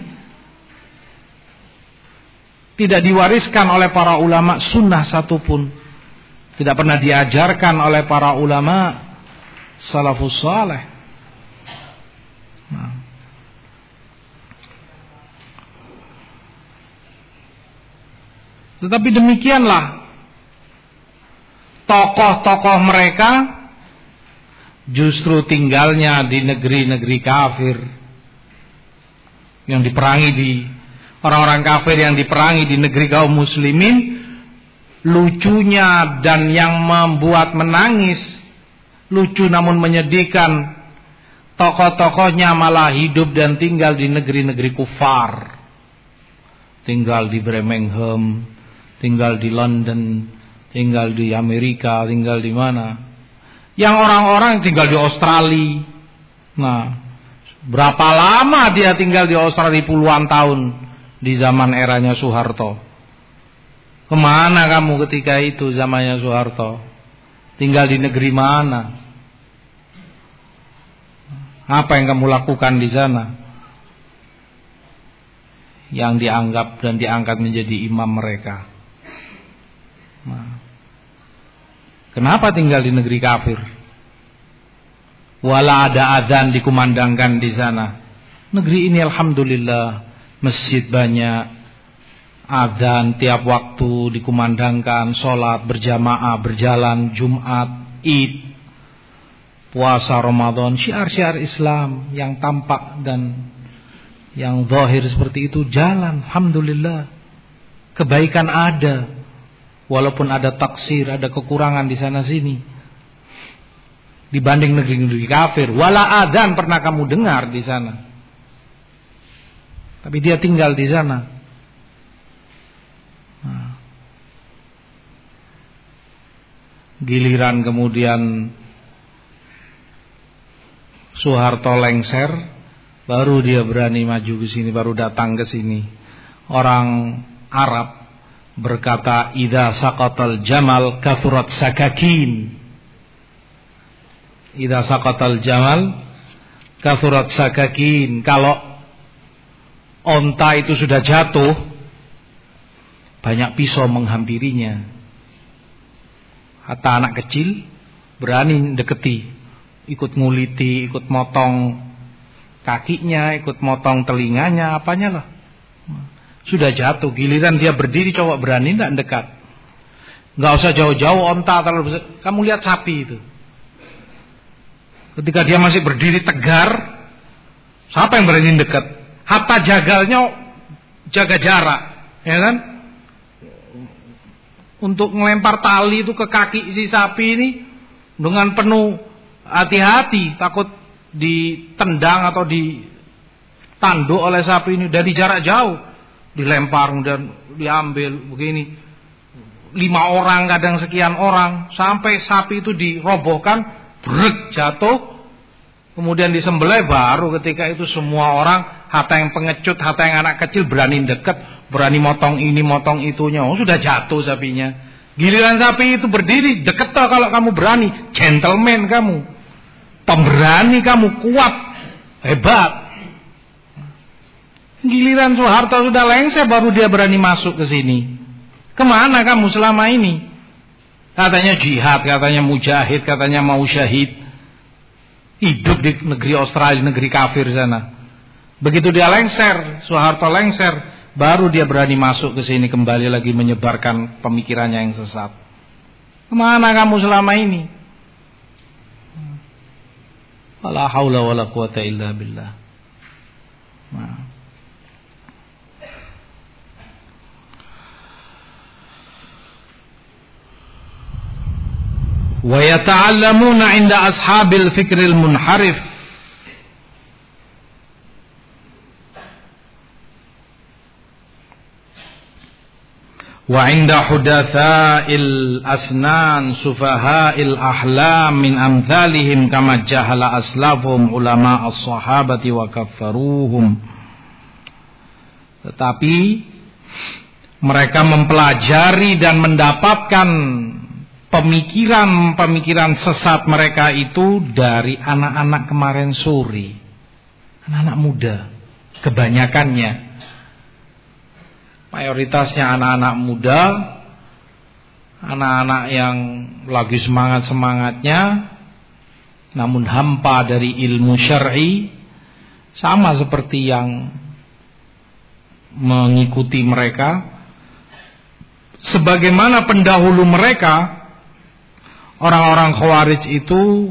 Tidak diwariskan oleh para ulama sunnah satupun. Tidak pernah diajarkan oleh para ulama salafus saleh. Tetapi demikianlah tokoh-tokoh mereka justru tinggalnya di negeri-negeri kafir, yang diperangi di orang-orang kafir yang diperangi di negeri kaum muslimin. Lucunya dan yang membuat menangis, lucu namun menyedihkan, tokoh-tokohnya malah hidup dan tinggal di negeri-negeri kufar. Tinggal di Birmingham, tinggal di London, tinggal di Amerika, tinggal di mana. Yang orang-orang tinggal di Australia. Nah, berapa lama dia tinggal di Australia? Puluhan tahun di zaman eranya Soeharto. Kemana kamu ketika itu zamannya Soeharto? Tinggal di negeri mana? Apa yang kamu lakukan di sana? Yang dianggap dan diangkat menjadi imam mereka. Nah, kenapa tinggal di negeri kafir? Wala ada adzan dikumandangkan di sana. Negeri ini alhamdulillah masjid banyak, adzan tiap waktu dikumandangkan, sholat berjamaah, berjalan, Jumat, Id, puasa Ramadan, syiar-syiar Islam yang tampak dan yang zahir seperti itu jalan, alhamdulillah. Kebaikan ada, walaupun ada taksir, ada kekurangan di sana sini dibanding negeri-negeri kafir. Wala adzan pernah kamu dengar di sana, tapi dia tinggal di sana. Giliran kemudian Soeharto lengser, baru dia berani maju ke sini, baru datang ke sini. Orang Arab berkata, idza saqatal jamal kathurat sakakin. Idza saqatal jamal kathurat sakakin. Kalau onta itu sudah jatuh, banyak pisau menghampirinya. Hatta anak kecil berani deketi, ikut nguliti, ikut motong kakinya, ikut motong telinganya, apanya lah. Sudah jatuh, giliran dia berdiri, coba berani tidak dekat. Nggak usah jauh-jauh onta terlalu besar. Kamu lihat sapi itu, ketika dia masih berdiri tegar, siapa yang berani dekat? Hatta jagalnya jaga jarak, ya kan? Untuk melempar tali itu ke kaki si sapi ini dengan penuh hati-hati, takut ditendang atau ditanduk oleh sapi ini dari jarak jauh, dilempar dan diambil begini. 5 orang, kadang sekian orang, sampai sapi itu dirobohkan, brek, jatuh, kemudian disembelih. Baru ketika itu semua orang, hatta yang pengecut, hatta yang anak kecil berani dekat, berani motong ini, motong itunya. Oh, sudah jatuh sapinya. Giliran sapi itu berdiri, deket kalau kamu berani, gentleman kamu, pemberani kamu, kuat, hebat. Giliran Soeharto sudah lengser, baru dia berani masuk ke sini. Kemana kamu selama ini? Katanya jihad, katanya mujahid, katanya mau syahid. Hidup di negeri Australia, negeri kafir sana. Begitu dia lengser, Soeharto lengser, baru dia berani masuk ke sini kembali lagi menyebarkan pemikirannya yang sesat. Kemana kamu selama ini? La haula wala quwata illa billah. Nah. Wa yata'allamuna 'inda ashabil fikril munharif. Wa 'inda hudatsa'il asnan sufaha'il ahlam min amthalihim kama jahala aslafum ulama as-sahabati wa kaffaruhum. Tetapi mereka mempelajari dan mendapatkan pemikiran-pemikiran sesat mereka itu dari anak-anak kemarin sore, anak-anak muda, kebanyakannya, mayoritasnya anak-anak muda, anak-anak yang lagi semangat-semangatnya, namun hampa dari ilmu syar'i, sama seperti yang mengikuti mereka, sebagaimana pendahulu mereka. Orang-orang Khawarij itu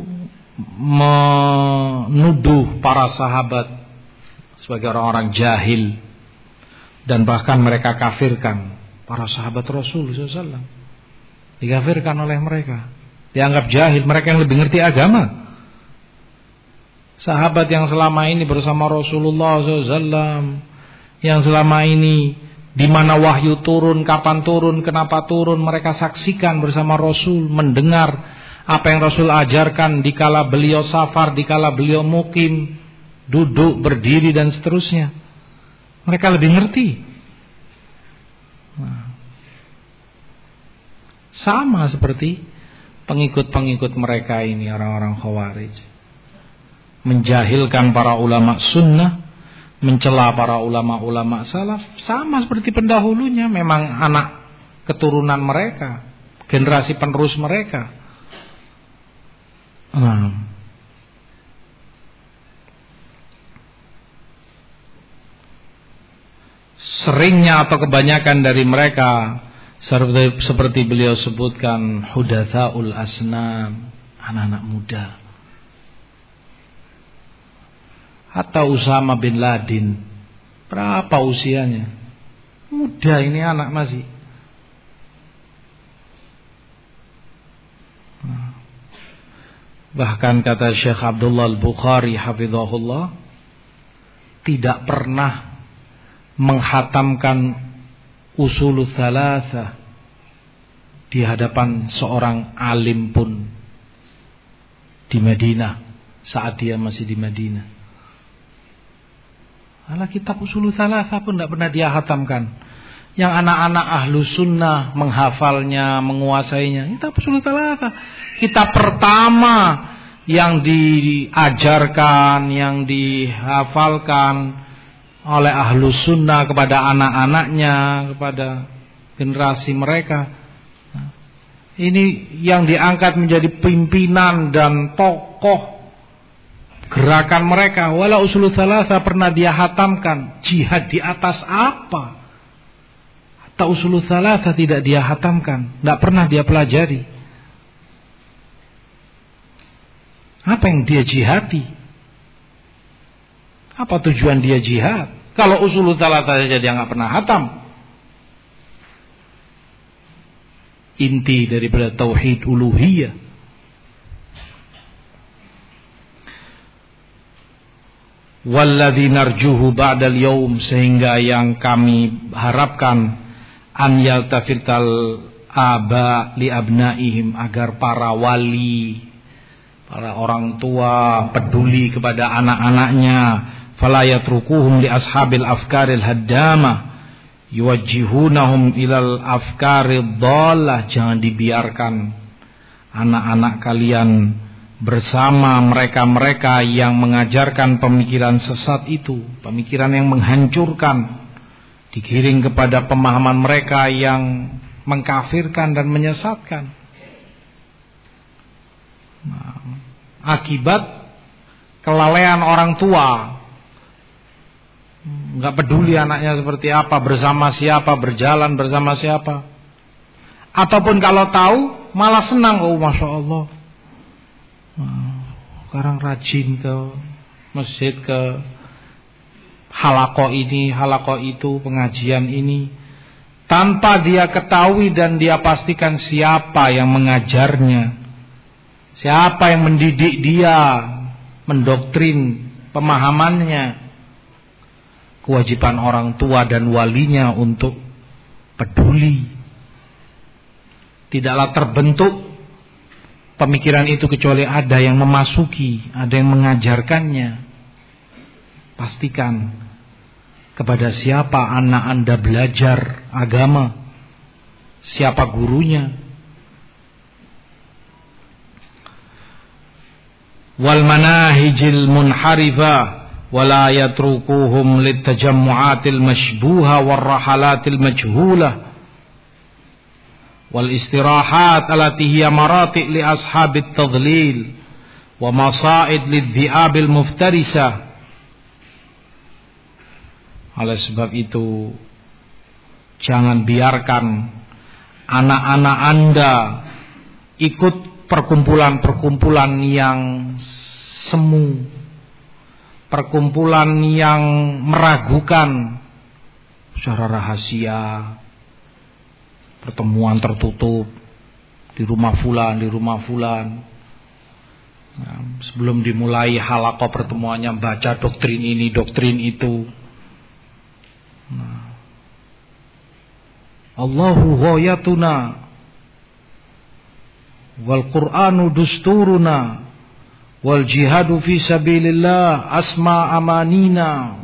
menuduh para sahabat sebagai orang-orang jahil dan bahkan mereka kafirkan para sahabat Rasul SAW. Dikafirkan oleh mereka, dianggap jahil, mereka yang lebih ngerti agama. Sahabat yang selama ini bersama Rasulullah SAW, yang selama ini di mana wahyu turun, kapan turun, kenapa turun, mereka saksikan bersama Rasul, mendengar apa yang Rasul ajarkan dikala beliau safar, dikala beliau mukim, duduk, berdiri dan seterusnya. Mereka lebih ngerti. Nah, sama seperti pengikut-pengikut mereka ini, orang-orang Khawarij, menjahilkan para ulama sunnah, mencela para ulama-ulama salaf, sama seperti pendahulunya. Memang anak keturunan mereka, generasi penerus mereka. Seringnya atau kebanyakan dari mereka seperti beliau sebutkan, hudatsaul asnam, anak-anak muda. Hatta Usama bin Laden, berapa usianya? Muda ini anak masih. Bahkan kata Syekh Abdullah Al-Bukhari hafizahullah, tidak pernah menghatamkan usulul tsalatsa di hadapan seorang alim pun di Madinah saat dia masih di Madinah. Alah, kitab usulul tsalatsa pun tidak pernah dia hatamkan. Yang anak-anak ahlu sunnah menghafalnya, menguasainya, kitab usulul tsalatsa. Kitab pertama yang diajarkan, yang dihafalkan oleh ahlu sunnah kepada anak-anaknya, kepada generasi mereka. Ini yang diangkat menjadi pimpinan dan tokoh gerakan mereka. Wala usulul tsalatsa pernah dia hatamkan. Jihad di atas apa? Atau usulul tsalatsa tidak dia hatamkan, tidak pernah dia pelajari. Apa yang dia jihadi? Apa tujuan dia jihad? Kalau usulul tsalatsa saja dia nggak pernah hatam. Inti daripada tauhid uluhiyah. Walladzi narjuhu ba'dal yaum, sehingga yang kami harapkan an yaltafital aba li abnaihim, agar para wali, para orang tua peduli kepada anak-anaknya. Fala yatrukuhum li ashabil afkaril haddamah yuwajjihunahum ilal afkaril dhalah. Jangan dibiarkan anak-anak kalian bersama mereka-mereka yang mengajarkan pemikiran sesat itu, pemikiran yang menghancurkan, digiring kepada pemahaman mereka yang mengkafirkan dan menyesatkan. Akibat kelalaian orang tua, nggak peduli anaknya seperti apa, bersama siapa, berjalan bersama siapa. Ataupun kalau tahu malah senang, oh masya Allah, sekarang rajin ke masjid, ke halaqah ini, halaqah itu, pengajian ini, tanpa dia ketahui dan dia pastikan siapa yang mengajarnya, siapa yang mendidik dia, mendoktrin pemahamannya. Kewajiban orang tua dan walinya untuk peduli. Tidaklah terbentuk pemikiran itu kecuali ada yang memasuki, ada yang mengajarkannya. Pastikan kepada siapa anak Anda belajar agama, siapa gurunya. Wal manahijil munharifah wala yatrukuhum litajammu'atil mashbuha warrahalatil majhulah wal istirahat allati hiya marati' li ashabit tadlil wa masa'id lidhi'abil muftarisah. Oleh sebab itu, jangan biarkan anak-anak Anda ikut perkumpulan-perkumpulan yang semu, perkumpulan yang meragukan secara rahasia, pertemuan tertutup di rumah fulan, di rumah fulan. Nah, sebelum dimulai halaqah pertemuannya baca doktrin ini, doktrin itu. Nah, Allahu ghayatuna wal Qur'anu dusturuna wal jihadu fi sabilillah asma amanina.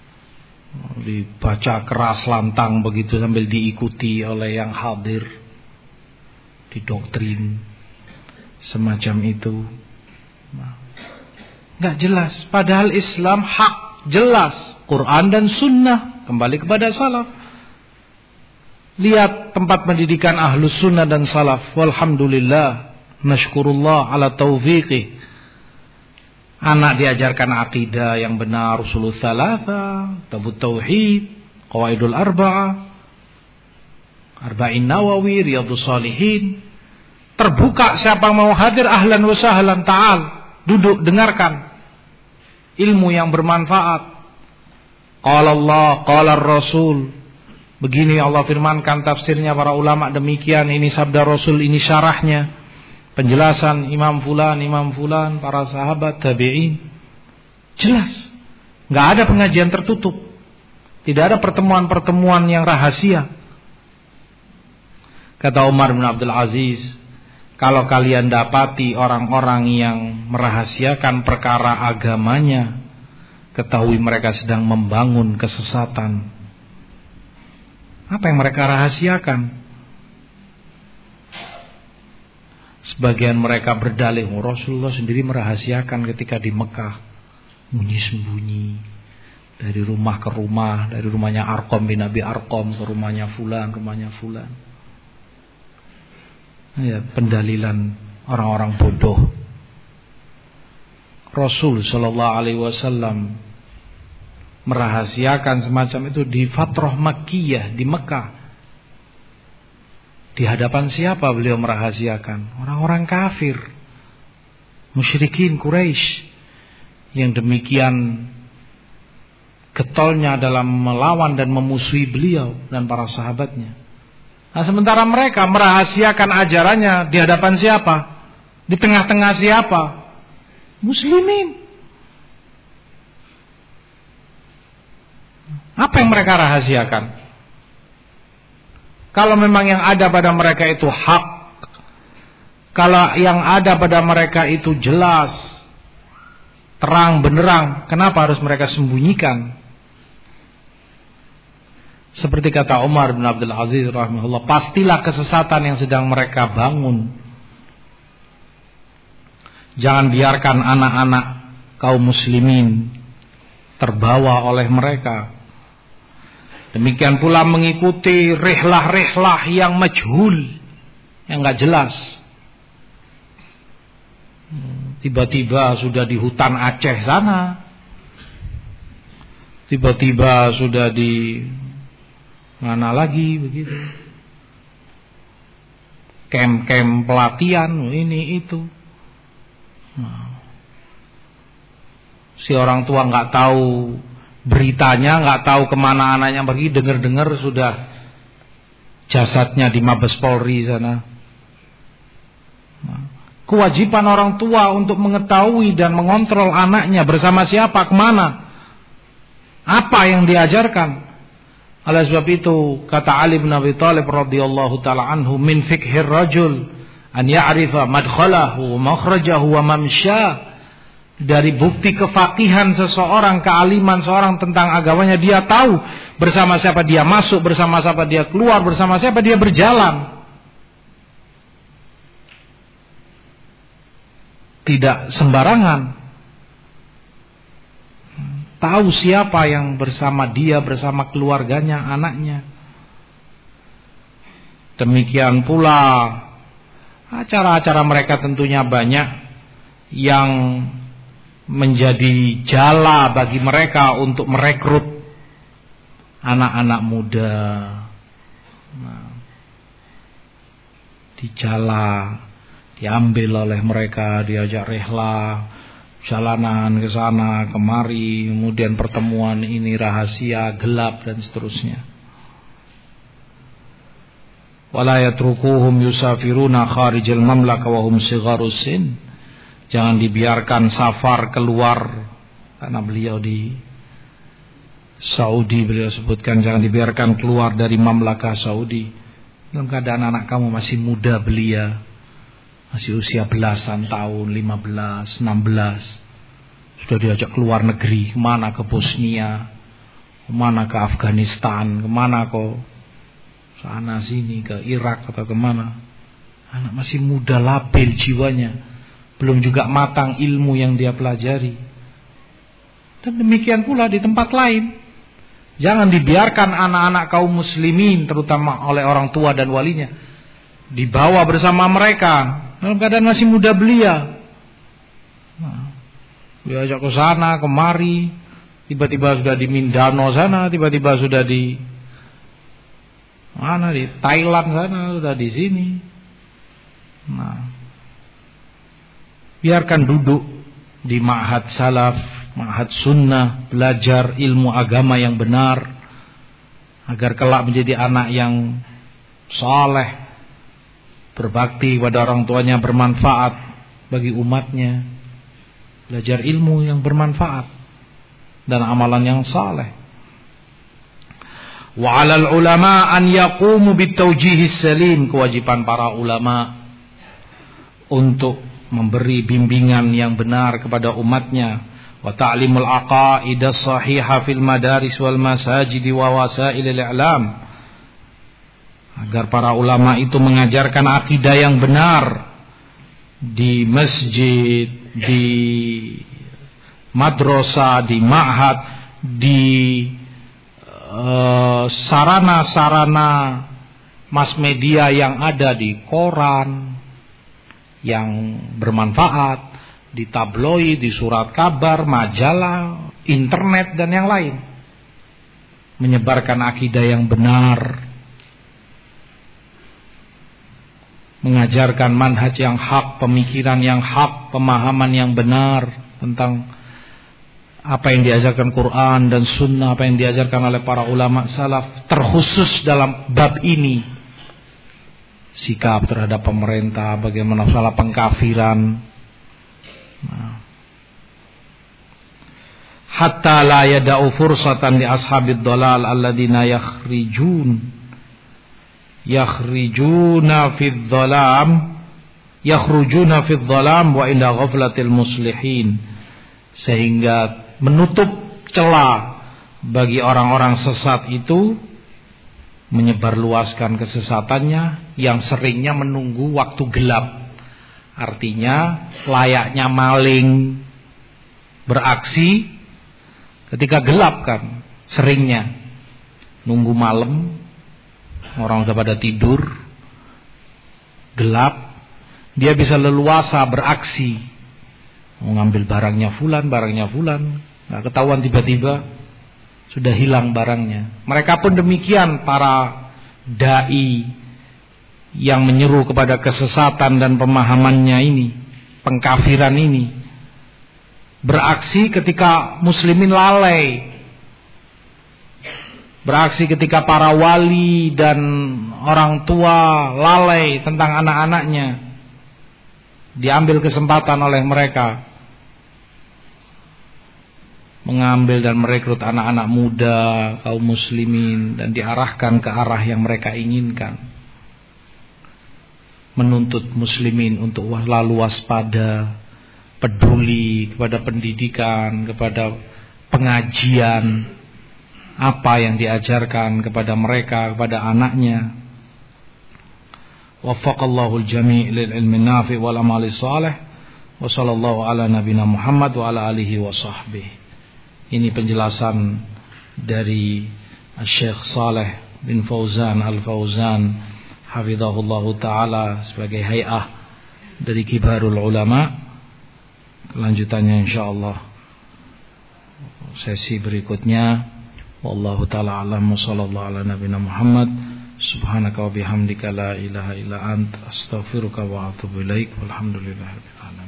Dibaca keras lantang begitu sambil diikuti oleh yang hadir, didoktrin semacam itu. Nggak jelas, padahal Islam hak jelas, Quran dan Sunnah, kembali kepada salaf. Lihat tempat pendidikan ahlus sunnah dan salaf. Walhamdulillah, nashkurullah ala taufiqih. Anak diajarkan akidah yang benar, usulul tsalatsa, kitabut tauhid, qawaidul arba'ah, arba'in nawawi, riyadhus shalihin. Terbuka, siapa mau hadir ahlan wa sahlan, ta'al, duduk dengarkan ilmu yang bermanfaat. Qala Allah, qala Rasul. Begini Allah firmankan, tafsirnya para ulama demikian, ini sabda Rasul, ini syarahnya, penjelasan Imam Fulan, para sahabat, tabi'in. Jelas. Enggak ada pengajian tertutup. Tidak ada pertemuan-pertemuan yang rahasia. Kata Umar bin Abdul Aziz, kalau kalian dapati orang-orang yang merahasiakan perkara agamanya, ketahui mereka sedang membangun kesesatan. Apa yang mereka rahasiakan? Sebagian mereka berdalih, Rasulullah sendiri merahasiakan ketika di Mekah, sembunyi-sembunyi, dari rumah ke rumah, dari rumahnya Arqam bin Abi Arqam ke rumahnya fulan, Ya, pendalilan orang-orang bodoh. Rasul sallallahu alaihi wasallam merahasiakan semacam itu di Fatrah Makkiyah di Mekah. Di hadapan siapa beliau merahasiakan? Orang-orang kafir, musyrikin Quraisy, yang demikian getolnya dalam melawan dan memusuhi beliau dan para sahabatnya. Nah, sementara mereka merahasiakan ajarannya di hadapan siapa? Di tengah-tengah siapa? Muslimin. Apa yang mereka rahasiakan? Kalau memang yang ada pada mereka itu hak, kalau yang ada pada mereka itu jelas, terang benderang, kenapa harus mereka sembunyikan? Seperti kata Umar bin Abdul Aziz rahimahullah, pastilah kesesatan yang sedang mereka bangun. Jangan biarkan anak-anak kaum muslimin terbawa oleh mereka. Demikian pula mengikuti rihlah-rihlah yang majhul, yang enggak jelas. tiba-tiba sudah di hutan Aceh sana, tiba-tiba sudah di mana lagi begitu, camp-camp pelatihan ini itu. Si orang tua nggak tahu beritanya, nggak tahu kemana anaknya pergi, dengar-dengar sudah jasadnya di Mabes Polri sana. Kewajiban orang tua untuk mengetahui dan mengontrol anaknya bersama siapa, kemana, apa yang diajarkan. Oleh sebab itu kata Ali bin Abi Thalib radhiyallahu taala anhu, min fiqhir rajul an ya'rifa madkhalahu wa makhrajahu wa mamsya. Dari bukti kefakihan seseorang, kealiman seorang tentang agamanya, dia tahu bersama siapa dia masuk, bersama siapa dia keluar, bersama siapa dia berjalan. Tidak sembarangan. Tahu siapa yang bersama dia, bersama keluarganya, anaknya. Demikian pula acara-acara mereka tentunya banyak yang menjadi jala bagi mereka untuk merekrut anak-anak muda. Dijala, diambil oleh mereka, diajak rehla, jalanan ke sana kemari, kemudian pertemuan ini rahasia, gelap dan seterusnya. Wala yatrukuhum yusafiruna kharijal mamlaka wa hum sigharus sin. Jangan dibiarkan safar keluar, karena beliau di Saudi, beliau sebutkan jangan dibiarkan keluar dari Mamlakah Saudi dalam keadaan anak kamu masih muda belia, masih usia belasan tahun, 15, 16, sudah diajak keluar negeri, kemana, ke Bosnia, kemana, ke Afghanistan, kemana kok, sana sini, ke Irak atau kemana. Anak masih muda, labil jiwanya, belum juga matang ilmu yang dia pelajari. Dan demikian pula di tempat lain. Jangan dibiarkan anak-anak kaum muslimin, terutama oleh orang tua dan walinya, dibawa bersama mereka dalam keadaan masih muda belia. Diajak ke sana kemari, tiba-tiba sudah di Mindanao sana, tiba-tiba sudah di mana, di Thailand sana, sudah di sini. Biarkan duduk di ma'had salaf, ma'had sunnah, belajar ilmu agama yang benar, agar kelak menjadi anak yang saleh, berbakti pada orang tuanya, bermanfaat bagi umatnya, belajar ilmu yang bermanfaat dan amalan yang saleh. Wa 'alal ulama an yaqumu bitawjihis salim, kewajiban para ulama untuk memberi bimbingan yang benar kepada umatnya, wa ta'limul aqaidas sahihah fil madaris wal masajid wa wasailil i'lam, agar para ulama itu mengajarkan akidah yang benar di masjid, di madrasah, di ma'had, di sarana-sarana mass media yang ada, di koran yang bermanfaat, di tabloid, di surat kabar, majalah, internet dan yang lain. Menyebarkan akidah yang benar, mengajarkan manhaj yang hak, pemikiran yang hak, pemahaman yang benar tentang apa yang diajarkan Quran dan Sunnah, apa yang diajarkan oleh para ulama salaf. Terkhusus dalam bab ini, sikap terhadap pemerintah, bagaimana masalah pengkafiran. Hatta la yada'u fursatan li ashabid dhalal alladziina yakhrujuna fid dhalam wa inda ghaflatil muslihin, sehingga menutup celah bagi orang-orang sesat itu menyebarluaskan kesesatannya yang seringnya menunggu waktu gelap. Artinya layaknya maling beraksi ketika gelap kan, seringnya nunggu malam, orang udah pada tidur, gelap, dia bisa leluasa beraksi ngambil barangnya fulan, nggak ketahuan, tiba-tiba sudah hilang barangnya. Mereka pun demikian, para dai yang menyeru kepada kesesatan dan pemahamannya ini, pengkafiran ini, beraksi ketika muslimin lalai, beraksi ketika para wali dan orang tua lalai tentang anak-anaknya. Diambil kesempatan oleh mereka mengambil dan merekrut anak-anak muda, kaum muslimin, dan diarahkan ke arah yang mereka inginkan. Menuntut muslimin untuk lalu waspada, peduli kepada pendidikan, kepada pengajian, apa yang diajarkan kepada mereka, kepada anaknya. Waffaqallahu al-jami' lil ilmi nafi' wal amali salih. Wa sallallahu ala nabina Muhammad wa ala alihi wa sahbihi. Ini penjelasan dari Syekh Saleh bin Fauzan Al-Fauzan hafizahullahu taala sebagai hay'ah dari kibarul ulama. Kelanjutannya insyaallah sesi berikutnya. Wallahu taala alam, sallallahu ala nabiyina Muhammad, subhanaka wa bihamdika la ilaha illa ant, astaghfiruka wa atubu ilaik, walhamdulillahirabbil alamin.